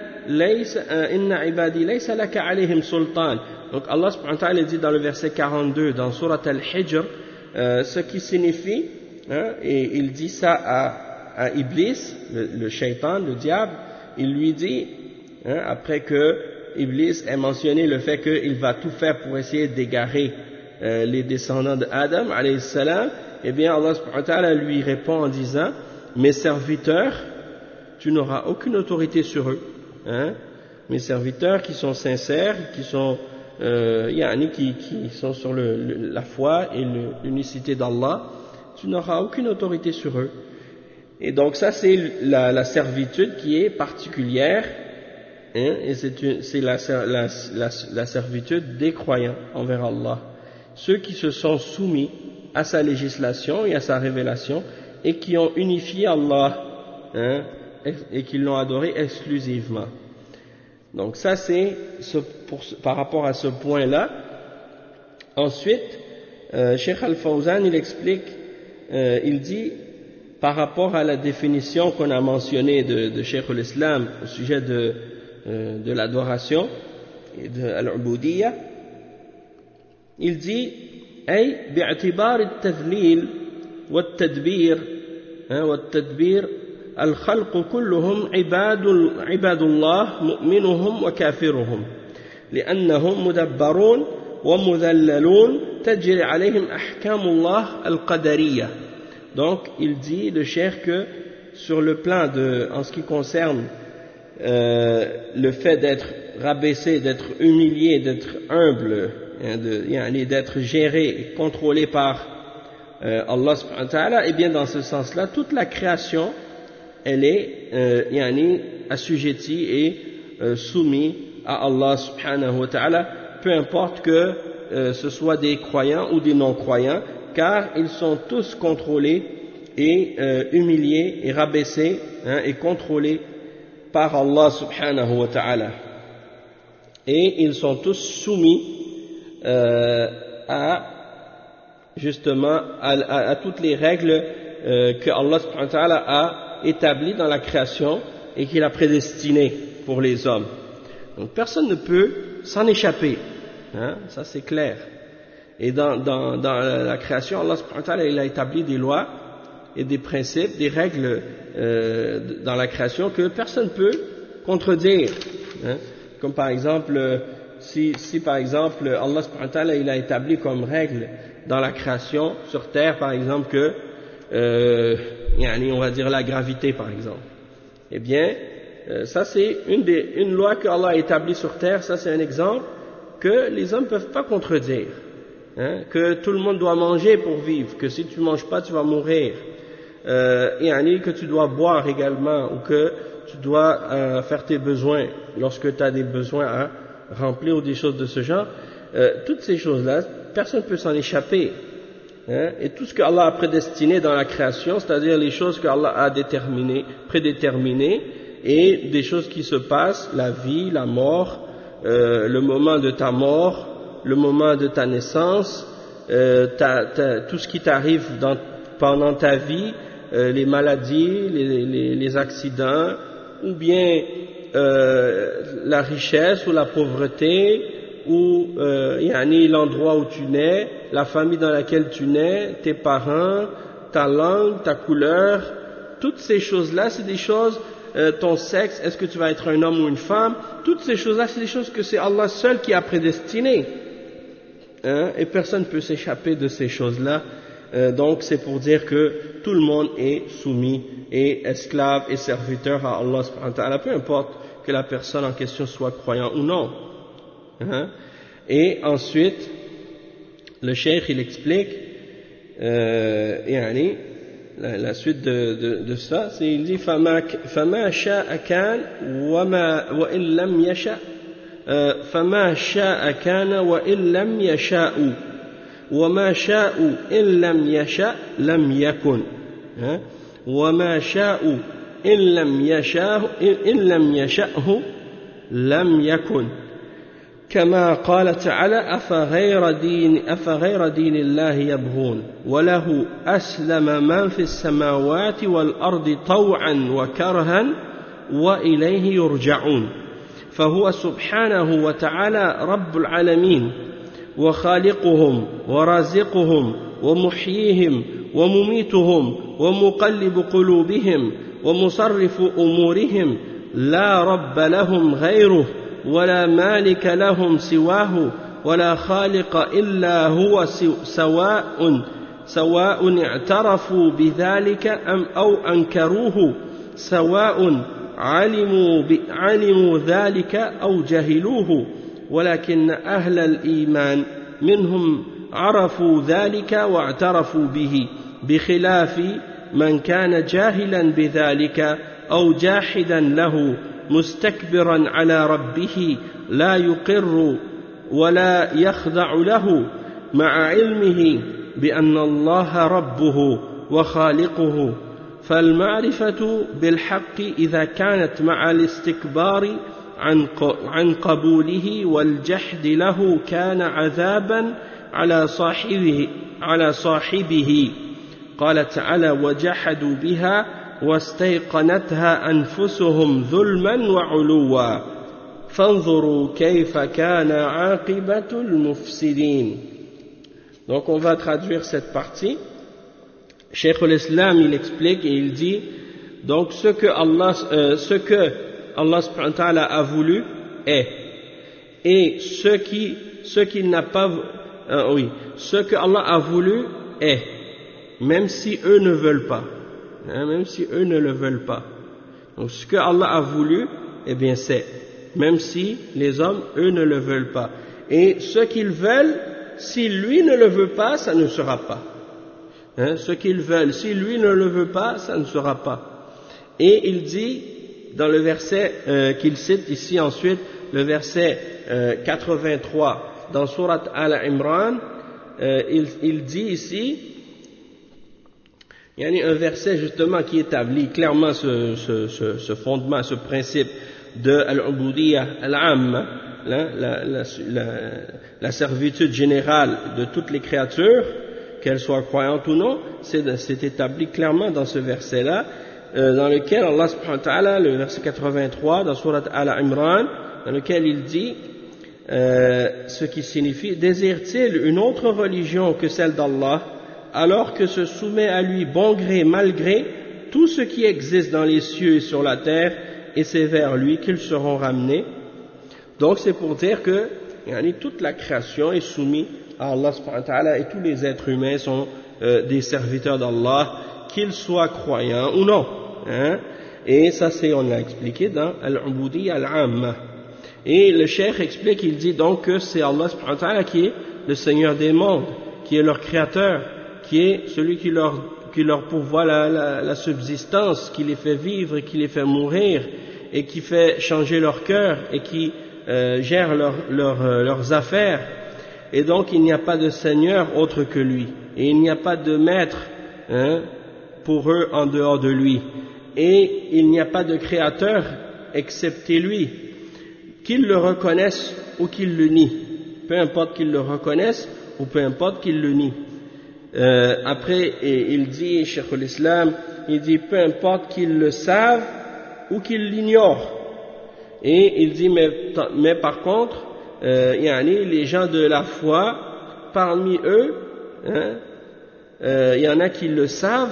ليس لك عليهم سلطان. Donc Allah subhanahu wa ta'ala dit dans le verset 42 dans Surat Al-Hijr, ce qui signifie, et il dit ça à Iblis, le shaitan, le diable, il lui dit, après que Iblis ait mentionné le fait qu'il va tout faire pour essayer d'égarer les descendants d'Adam, alayhi salam, eh bien Allah subhanahu wa ta'ala lui répond en disant, mes serviteurs, tu n'auras aucune autorité sur eux, mes serviteurs qui sont sincères, qui sont qui sont sur la foi et l'unicité d'Allah, tu n'auras aucune autorité sur eux. Et donc ça c'est la servitude qui est particulière, et c'est la servitude des croyants envers Allah, ceux qui se sont soumis à sa législation et à sa révélation et qui ont unifié Allah, et qui l'ont adoré exclusivement. Donc ça c'est par rapport à ce point-là. Ensuite, Cheikh Al-Fawzan il explique, il dit par rapport à la définition qu'on a mentionnée de Cheikh al-Islam au sujet de l'adoration et de l'ubudiyya, il dit أي باعتبار التذليل والتدبير الخلق كلهم عباد الله مؤمنهم وكافرهم لأنهم مدبرون ومذللون تجري عليهم أحكام الله القدرية. Donc il dit le cheikh que sur le plan en ce qui concerne le fait d'être rabaissé, d'être humilié, d'être humble, d'être géré et contrôlé par Allah subhanahu wa ta'ala, et bien dans ce sens-là toute la création elle est assujettie et soumise à Allah subhanahu wa ta'ala, peu importe que ce soit des croyants ou des non-croyants, car ils sont tous contrôlés et humiliés et rabaissés et contrôlés par Allah subhanahu wa ta'ala, et ils sont tous soumis à toutes les règles que Allah subhanahu wa ta'ala a établi dans la création et qu'il a prédestiné pour les hommes. Donc personne ne peut s'en échapper, ça c'est clair. Et dans la création, Allah subhanahu wa ta'ala il a établi des lois et des principes, des règles dans la création que personne ne peut contredire. Comme par exemple, si par exemple Allah subhanahu wa ta'ala il a établi comme règle dans la création sur terre par exemple que on va dire la gravité par exemple, eh bien ça c'est une loi que Allah a établie sur terre, ça c'est un exemple que les hommes ne peuvent pas contredire, que tout le monde doit manger pour vivre, que si tu ne manges pas tu vas mourir, que tu dois boire également, ou que tu dois faire tes besoins lorsque tu as des besoins à remplir ou des choses de ce genre, toutes ces choses là personne ne peut s'en échapper. Et tout ce que Allah a prédestiné dans la création, c'est-à-dire les choses que Allah a prédéterminées, et des choses qui se passent, la vie, la mort, le moment de ta mort, le moment de ta naissance, tout ce qui t'arrive pendant ta vie, les maladies, les accidents, ou bien la richesse ou la pauvreté, ou l'endroit où tu nais, la famille dans laquelle tu nais, tes parents, ta langue, ta couleur, toutes ces choses-là, c'est des choses, ton sexe, est-ce que tu vas être un homme ou une femme, toutes ces choses-là, c'est des choses que c'est Allah seul qui a prédestinées, et personne ne peut s'échapper de ces choses-là. Donc c'est pour dire que tout le monde est soumis et esclave et serviteur à Allah subhanahu wa ta'ala, peu importe que la personne en question soit croyant ou non. Et ensuite le cheikh il explique la suite de ça, c'est il dit فما شاء كان وإن لم يشاء فما شاء كان وإن لم يشاء وما شاء إن لم يشاء لم يكن وما شاء إن لم يشأه لم يكن كما قال تعالى أفغير دين الله يبغون وله أسلم من في السماوات والأرض طوعا وكرها وإليه يرجعون فهو سبحانه وتعالى رب العالمين وخالقهم ورازقهم ومحييهم ومميتهم ومقلب قلوبهم ومصرف أمورهم لا رب لهم غيره ولا مالك لهم سواه ولا خالق إلا هو سواء اعترفوا بذلك أو أنكروه سواء علموا ذلك أو جهلوه ولكن أهل الإيمان منهم عرفوا ذلك واعترفوا به بخلاف من كان جاهلا بذلك أو جاحدا له مستكبرا على ربه لا يقر ولا يخضع له مع علمه بأن الله ربه وخالقه. فالمعرفة بالحق إذا كانت مع الاستكبار عن قبوله والجحد له كان عذابا على صاحبه. قال تعالى وجحدوا بها واستيقنتها أنفسهم ظلما وعلوا فانظروا كيف كان عاقبة المفسدين. Donc on va traduire cette partie. Cheikh al-Islam il explique et il dit donc ce que Allah subhanahu wa ta'ala a voulu est, et ce qu'il n'a pas ce que Allah a voulu est, même si eux ne veulent pas, même si eux ne le veulent pas. Donc ce que Allah a voulu, eh bien c'est, même si les hommes eux ne le veulent pas, et ce qu'ils veulent, si lui ne le veut pas, ça ne sera pas. Ce qu'ils veulent, si lui ne le veut pas, ça ne sera pas. Et il dit dans le verset qu'il cite ici ensuite, le verset 83 dans Surat Al-Imran, il dit ici, il y a un verset justement qui établit clairement ce fondement, ce principe de Al-Ubudiyya Al-Amma, la servitude générale de toutes les créatures, qu'elles soient croyantes ou non, c'est établi clairement dans ce verset-là, dans lequel Allah subhanahu wa ta'ala, le verset 83 dans Surat Al-Imran, dans lequel il dit ce qui signifie: désire-t-il une autre religion que celle d'Allah, alors que se soumet à lui bon gré mal gré tout ce qui existe dans les cieux et sur la terre, et c'est vers lui qu'ils seront ramenés. Donc c'est pour dire que toute la création est soumise à Allah subhanahu wa ta'ala, et tous les êtres humains sont des serviteurs d'Allah, qu'ils soient croyants ou non. Et ça on l'a expliqué dans Al-Ubudiyya Al-Amma. Et le cheikh explique, il dit donc que c'est Allah subhanahu wa ta'ala qui est le Seigneur des mondes, qui est leur créateur, qui est celui qui leur pourvoit la subsistance, qui les fait vivre et qui les fait mourir, et qui fait changer leur cœur, et qui gère leurs affaires. Et donc il n'y a pas de Seigneur autre que lui, et il n'y a pas de maître pour eux en dehors de lui, et il n'y a pas de créateur excepté lui, qu'ils le reconnaissent ou qu'ils le nient, peu importe qu'ils le reconnaissent ou peu importe qu'ils le nient. Après il dit, Cheikh al-Islam, il dit peu importe qu'ils le savent ou qu'ils l'ignorent, et il dit mais par contre les gens de la foi, parmi eux, il y en a qui le savent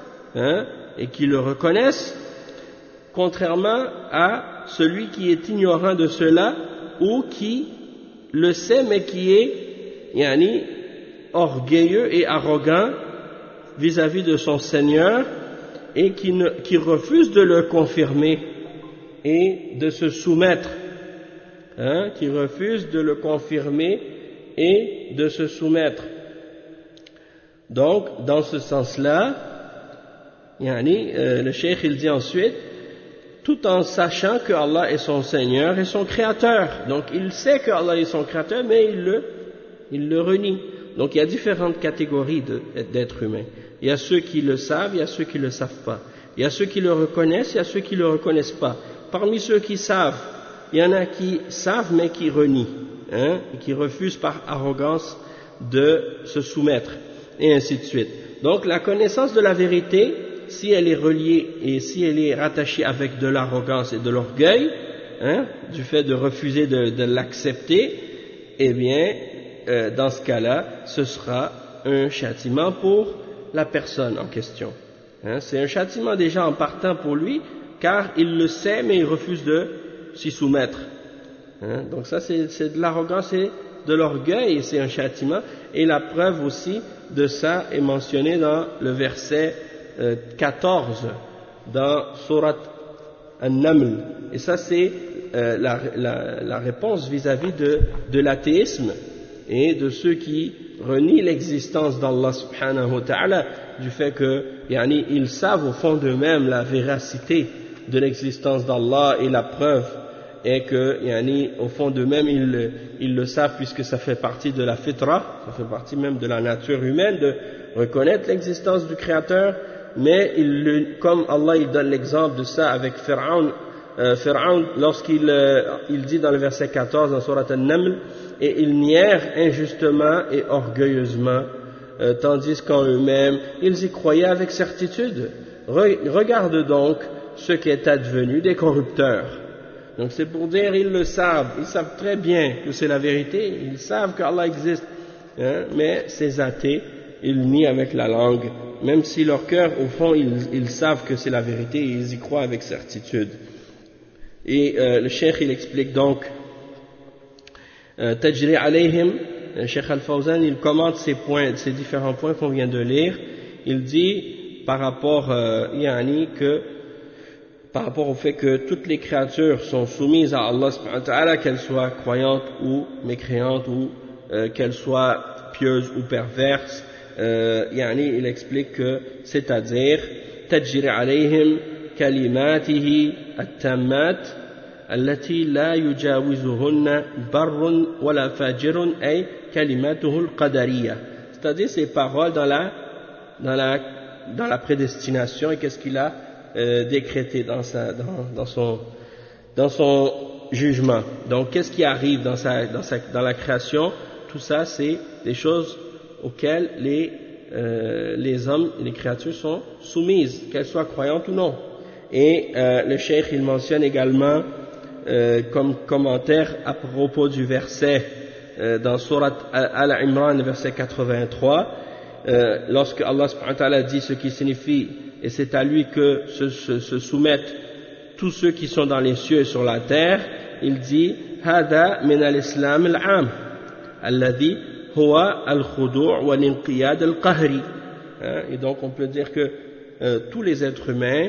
et qui le reconnaissent, contrairement à celui qui est ignorant de cela ou qui le sait mais qui est orgueilleux et arrogant vis-à-vis de son Seigneur, et qui refuse de le confirmer et de se soumettre. Qui refuse de le confirmer et de se soumettre. Donc, dans ce sens-là, le cheikh il dit ensuite, tout en sachant que Allah est son Seigneur et son Créateur. Donc, il sait que Allah est son Créateur, mais il le renie. Donc, il y a différentes catégories d'êtres humains. Il y a ceux qui le savent, il y a ceux qui ne le savent pas. Il y a ceux qui le reconnaissent, il y a ceux qui ne le reconnaissent pas. Parmi ceux qui savent, il y en a qui savent mais qui renient, et qui refusent par arrogance de se soumettre, et ainsi de suite. Donc la connaissance de la vérité, si elle est reliée et si elle est rattachée avec de l'arrogance et de l'orgueil, du fait de refuser de l'accepter, eh bien, dans ce cas-là, ce sera un châtiment pour la personne en question. C'est un châtiment déjà en partant pour lui, car il le sait mais il refuse de s'y soumettre. Donc ça c'est de l'arrogance et de l'orgueil, et c'est un châtiment. Et la preuve aussi de ça est mentionnée dans le verset 14 dans Surat An-Naml. Et ça c'est la réponse vis-à-vis de l'athéisme et de ceux qui renient l'existence d'Allah subhanahu wa ta'ala, du fait que ils savent au fond d'eux-mêmes la véracité de l'existence d'Allah, et la preuve est que au fond d'eux-mêmes ils le savent, puisque ça fait partie de la fitra, ça fait partie même de la nature humaine de reconnaître l'existence du Créateur. Mais comme Allah il donne l'exemple de ça avec Pharaon, lorsqu'il dit dans le verset 14 dans Surat An-Naml, et ils nièrent injustement et orgueilleusement, tandis qu'en eux-mêmes ils y croyaient avec certitude. Regarde donc ce qui est advenu des corrupteurs. Donc c'est pour dire, ils savent très bien que c'est la vérité, ils savent qu'Allah existe, mais ces athées, ils nient avec la langue, même si leur cœur, au fond, ils savent que c'est la vérité et ils y croient avec certitude. Et le cheikh, il explique donc, Tajri alayhim, le cheikh Al-Fawzan, il commente ces différents points qu'on vient de lire. Il dit, par rapport au fait que toutes les créatures sont soumises à Allah subhanahu wa ta'ala, qu'elles soient croyantes ou mécréantes, ou qu'elles soient pieuses ou perverses, il explique que, c'est-à-dire, tajri alayhim kalimatihi at-tammat allati la yujawizuhunna barrun wala fajirun ay kalimatuhu al-qadariyah, c'est-à-dire ces paroles dans la prédestination, et qu'est-ce qu'il a décrété dans son jugement. Donc qu'est-ce qui arrive dans la création? Tout ça, c'est des choses auxquelles les hommes et les créatures sont soumises, qu'elles soient croyantes ou non. Et le cheikh, il mentionne également comme commentaire à propos du verset dans Surat Al-Imran, verset 83, lorsque Allah subhanahu wa ta'ala dit ce qui signifie, et c'est à lui que se soumettent tous ceux qui sont dans les cieux et sur la terre, il dit hada min al-islam al-am alladhi huwa al-khudu' wal-inqiyad al-qahri. Et donc on peut dire que tous les êtres humains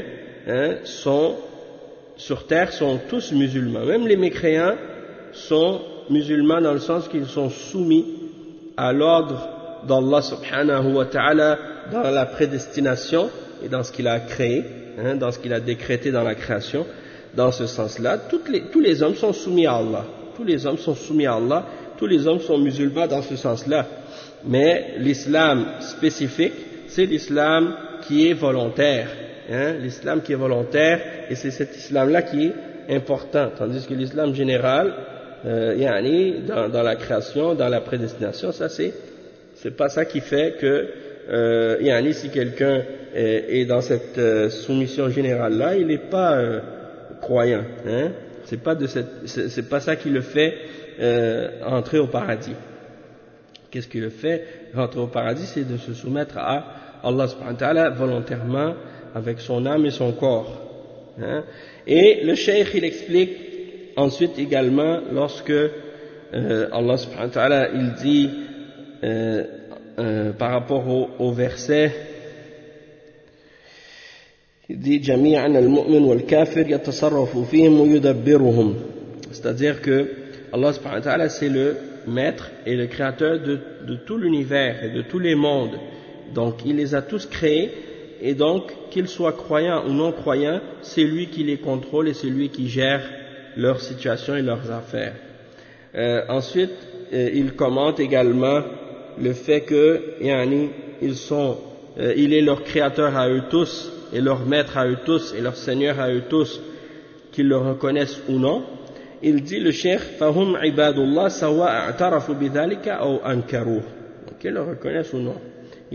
sur terre sont tous musulmans, même les mécréants sont musulmans dans le sens qu'ils sont soumis à l'ordre d'Allah subhanahu wa ta'ala dans la prédestination et dans ce qu'il a créé, dans ce qu'il a décrété dans la création. Dans ce sens-là, tous les hommes sont soumis à Allah, tous les hommes sont soumis à Allah, tous les hommes sont musulmans dans ce sens-là. Mais l'islam spécifique, c'est l'islam qui est volontaire, l'islam qui est volontaire, et c'est cet islam-là qui est important, tandis que l'islam général, dans la création, dans la prédestination, ça c'est pas ça qui fait que si quelqu'un est dans cette soumission générale-là, il n'est pas croyant, c'est pas ça qui le fait entrer au paradis. Qu'est-ce qui le fait rentrer au paradis? C'est de se soumettre à Allah subhanahu wa ta'ala volontairement, avec son âme et son corps. Et le cheikh, il explique ensuite également, lorsque Allah subhanahu wa ta'ala il dit par rapport au verset, il dit jami'an al-mu'min wal-kafir yatasarrafu fihim wa yudabbiruhum, c'est-à-dire que Allah subhanahu wa ta'ala c'est le maître et le créateur de tout l'univers et de tous les mondes, donc il les a tous créés, et donc qu'ils soient croyants ou non croyants, c'est lui qui les contrôle et c'est lui qui gère leur situation et leurs affaires. Ensuite il commente également le fait que il est leur créateur à eux tous et leur maître à eux tous et leur seigneur à eux tous, qu'ils le reconnaissent ou non. Il dit le cheikh fahum ibadullah sawa a'tarafu bidhalika ou ankaruh, qu'ils le reconnaissent ou non,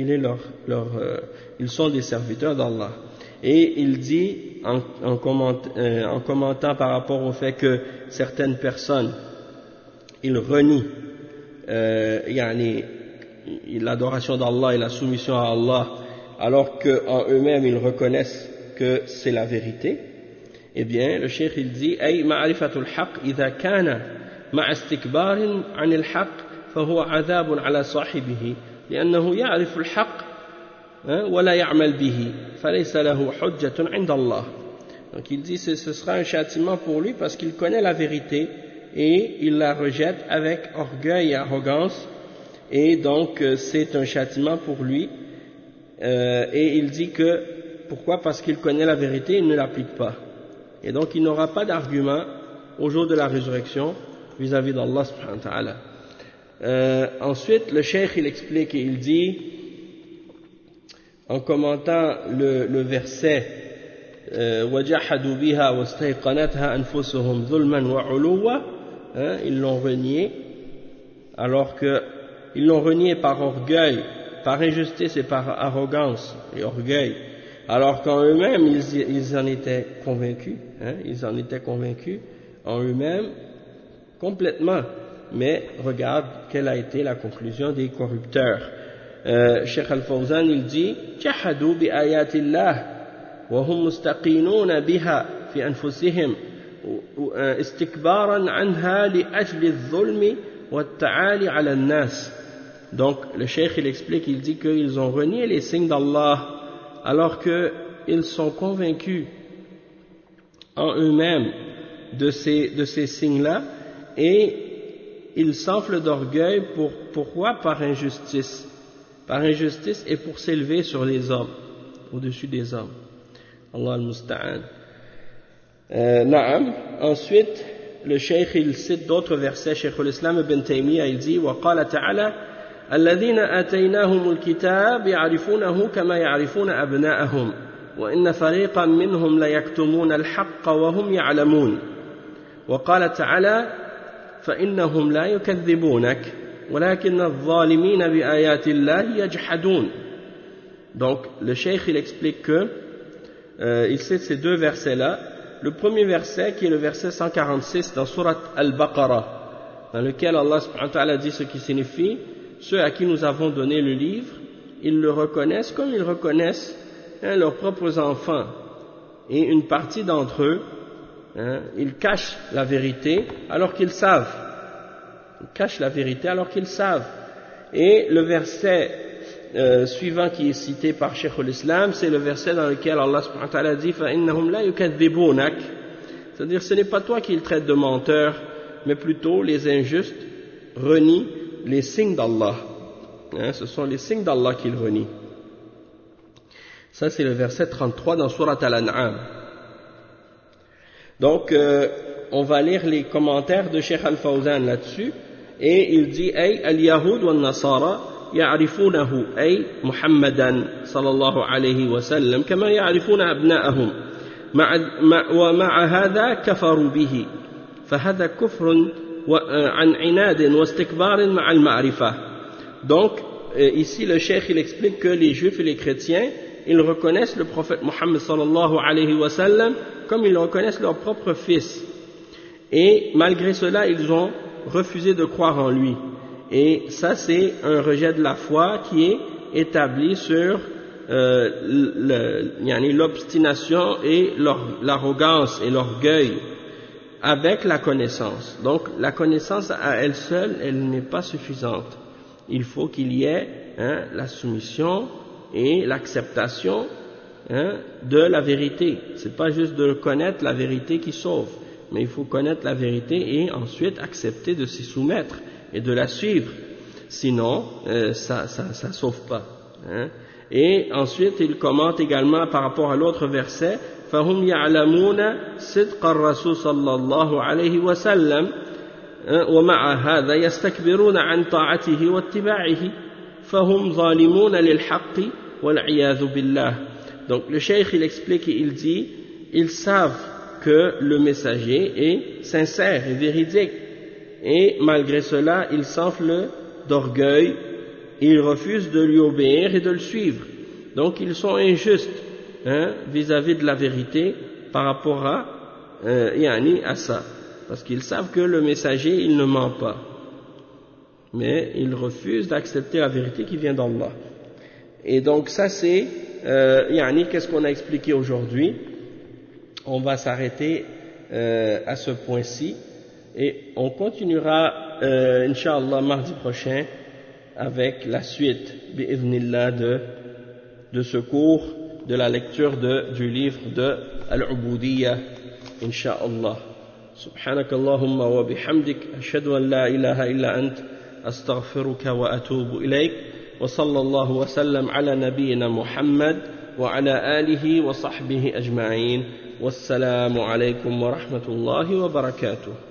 ils sont des serviteurs d'Allah. Et il dit en commentant par rapport au fait que certaines personnes ils renient l'adoration d'Allah et la soumission à Allah alors qu'en eux-mêmes ils reconnaissent que c'est la vérité, eh bien le cheikh il dit أي معرفة الحق إذا كان مع استكبار عن الحق فهو عذاب على صاحبه لأنه يعرف الحق ولا يعمل به فليس له حجة عند الله. Donc il dit ce sera un châtiment pour lui parce qu'il connaît la vérité et il la rejette avec orgueil et arrogance, et donc c'est un châtiment pour lui. Et il dit que pourquoi? Parce qu'il connaît la vérité, il ne l'applique pas, et donc il n'aura pas d'argument au jour de la résurrection vis-à-vis d'Allah subhanahu wa ta'ala. Ensuite le cheikh il explique et il dit en commentant le verset وَجَحَدُوا بِهَا وَاسْتَيْقَنَتْهَا أَنفُسُهُمْ ظُلْمًا وَعُلُوًّا, ils l'ont renié, alors que ils l'ont renié par orgueil, par injustice et par arrogance et orgueil, alors qu'en eux-mêmes ils en étaient convaincus, ils en étaient convaincus en eux-mêmes complètement. Mais regarde quelle a été la conclusion des corrupteurs. Cheikh Al-Fawzan il dit جحدوا بآيات الله وهم مستقينون بها في أنفسهم استكبارا عنها لأجل الظلم والتعالي على الناس. Donc le cheikh il explique, il dit qu'ils ont renié les signes d'Allah alors qu'ils sont convaincus en eux-mêmes de ces signes-là, et ils s'enflent d'orgueil pourquoi? Par injustice et pour s'élever sur les hommes, au-dessus des hommes. Allah al-Musta'an. Naam. Ensuite, le cheikh il cite d'autres versets. Cheikh al-Islam ibn Taymiyyah il dit وقال تعالى الذين آتيناهم الكتاب يعرفونه كما يعرفون أبناءهم وإن فريقا منهم ليكتمون الحق وهم يعلمون. وقال تعالى فإنهم لا يكذبونك ولكن الظالمين بآيات الله يجحدون. Donc le cheikh il explique que il cite ces deux versets là. Le premier verset qui est le verset 146 dans Surat Al-Baqarah, dans lequel Allah subhanahu wa ta'ala dit ce qui signifie ceux à qui nous avons donné le livre, ils le reconnaissent comme ils reconnaissent leurs propres enfants, et une partie d'entre eux ils cachent la vérité alors qu'ils savent. Et le verset suivant qui est cité par Cheikh al-Islam, c'est le verset dans lequel Allah subhanahu wa ta'ala dit فَإِنَّهُمْ لَا يُكَذِّبُونَكَ, c'est-à-dire ce n'est pas toi qui le traites de menteur, mais plutôt les injustes renient les signes d'Allah. Ce sont les signes d'Allah qu'ils renient. Ça c'est le verset 33 dans Surat Al-An'am. Donc on va lire les commentaires de Cheikh Al-Fawzan là-dessus, et il dit أي اليهود والنصارى يعرفونه أي محمدا صلى الله عليه وسلم كما يعرفون أبناءهم ومع هذا كفروا به فهذا كفر عن عناد واستكبار مع المعرفة. Donc ici le cheikh il explique que les juifs et les chrétiens ils reconnaissent le prophète Mohammed sallallahu alayhi wa sallam comme ils reconnaissent leur propre fils, et malgré cela ils ont refusé de croire en lui. Et ça c'est un rejet de la foi qui est établi sur l'obstination et l'arrogance et l'orgueil avec la connaissance. Donc la connaissance à elle seule, elle n'est pas suffisante. Il faut qu'il y ait la soumission et l'acceptation de la vérité. C'est pas juste de connaître la vérité qui sauve, mais il faut connaître la vérité et ensuite accepter de s'y soumettre et de la suivre, sinon ça sauve pas. Et ensuite il commente également par rapport à l'autre verset فهم يعلمون صدق الرسول صلى الله عليه وسلم ومع هذا يستكبرون عن طاعته واتباعه فهم ظالمون للحق والعياذ بالله. Donc le cheikh il explique et il dit ils savent que le messager est sincère et véridique, et malgré cela ils s'enflent d'orgueil et ils refusent de lui obéir et de le suivre. Donc ils sont injustes vis-à-vis de la vérité par rapport à ça, parce qu'ils savent que le messager il ne ment pas, mais ils refusent d'accepter la vérité qui vient d'Allah. Et donc ça c'est, qu'est-ce qu'on a expliqué aujourd'hui? On va s'arrêter à ce point-ci et on continuera, Inch'Allah, mardi prochain avec la suite, bi'idhnillah, de ce cours, de la lecture du livre de Al-Ubudiyya, Inch'Allah. سبحانك اللهم وبحمدك أشهد أن لا إله إلا أنت أستغفرك وأتوب إليك وصلى الله وسلم على نبينا محمد وعلى آله وصحبه أجمعين والسلام عليكم ورحمة الله وبركاته.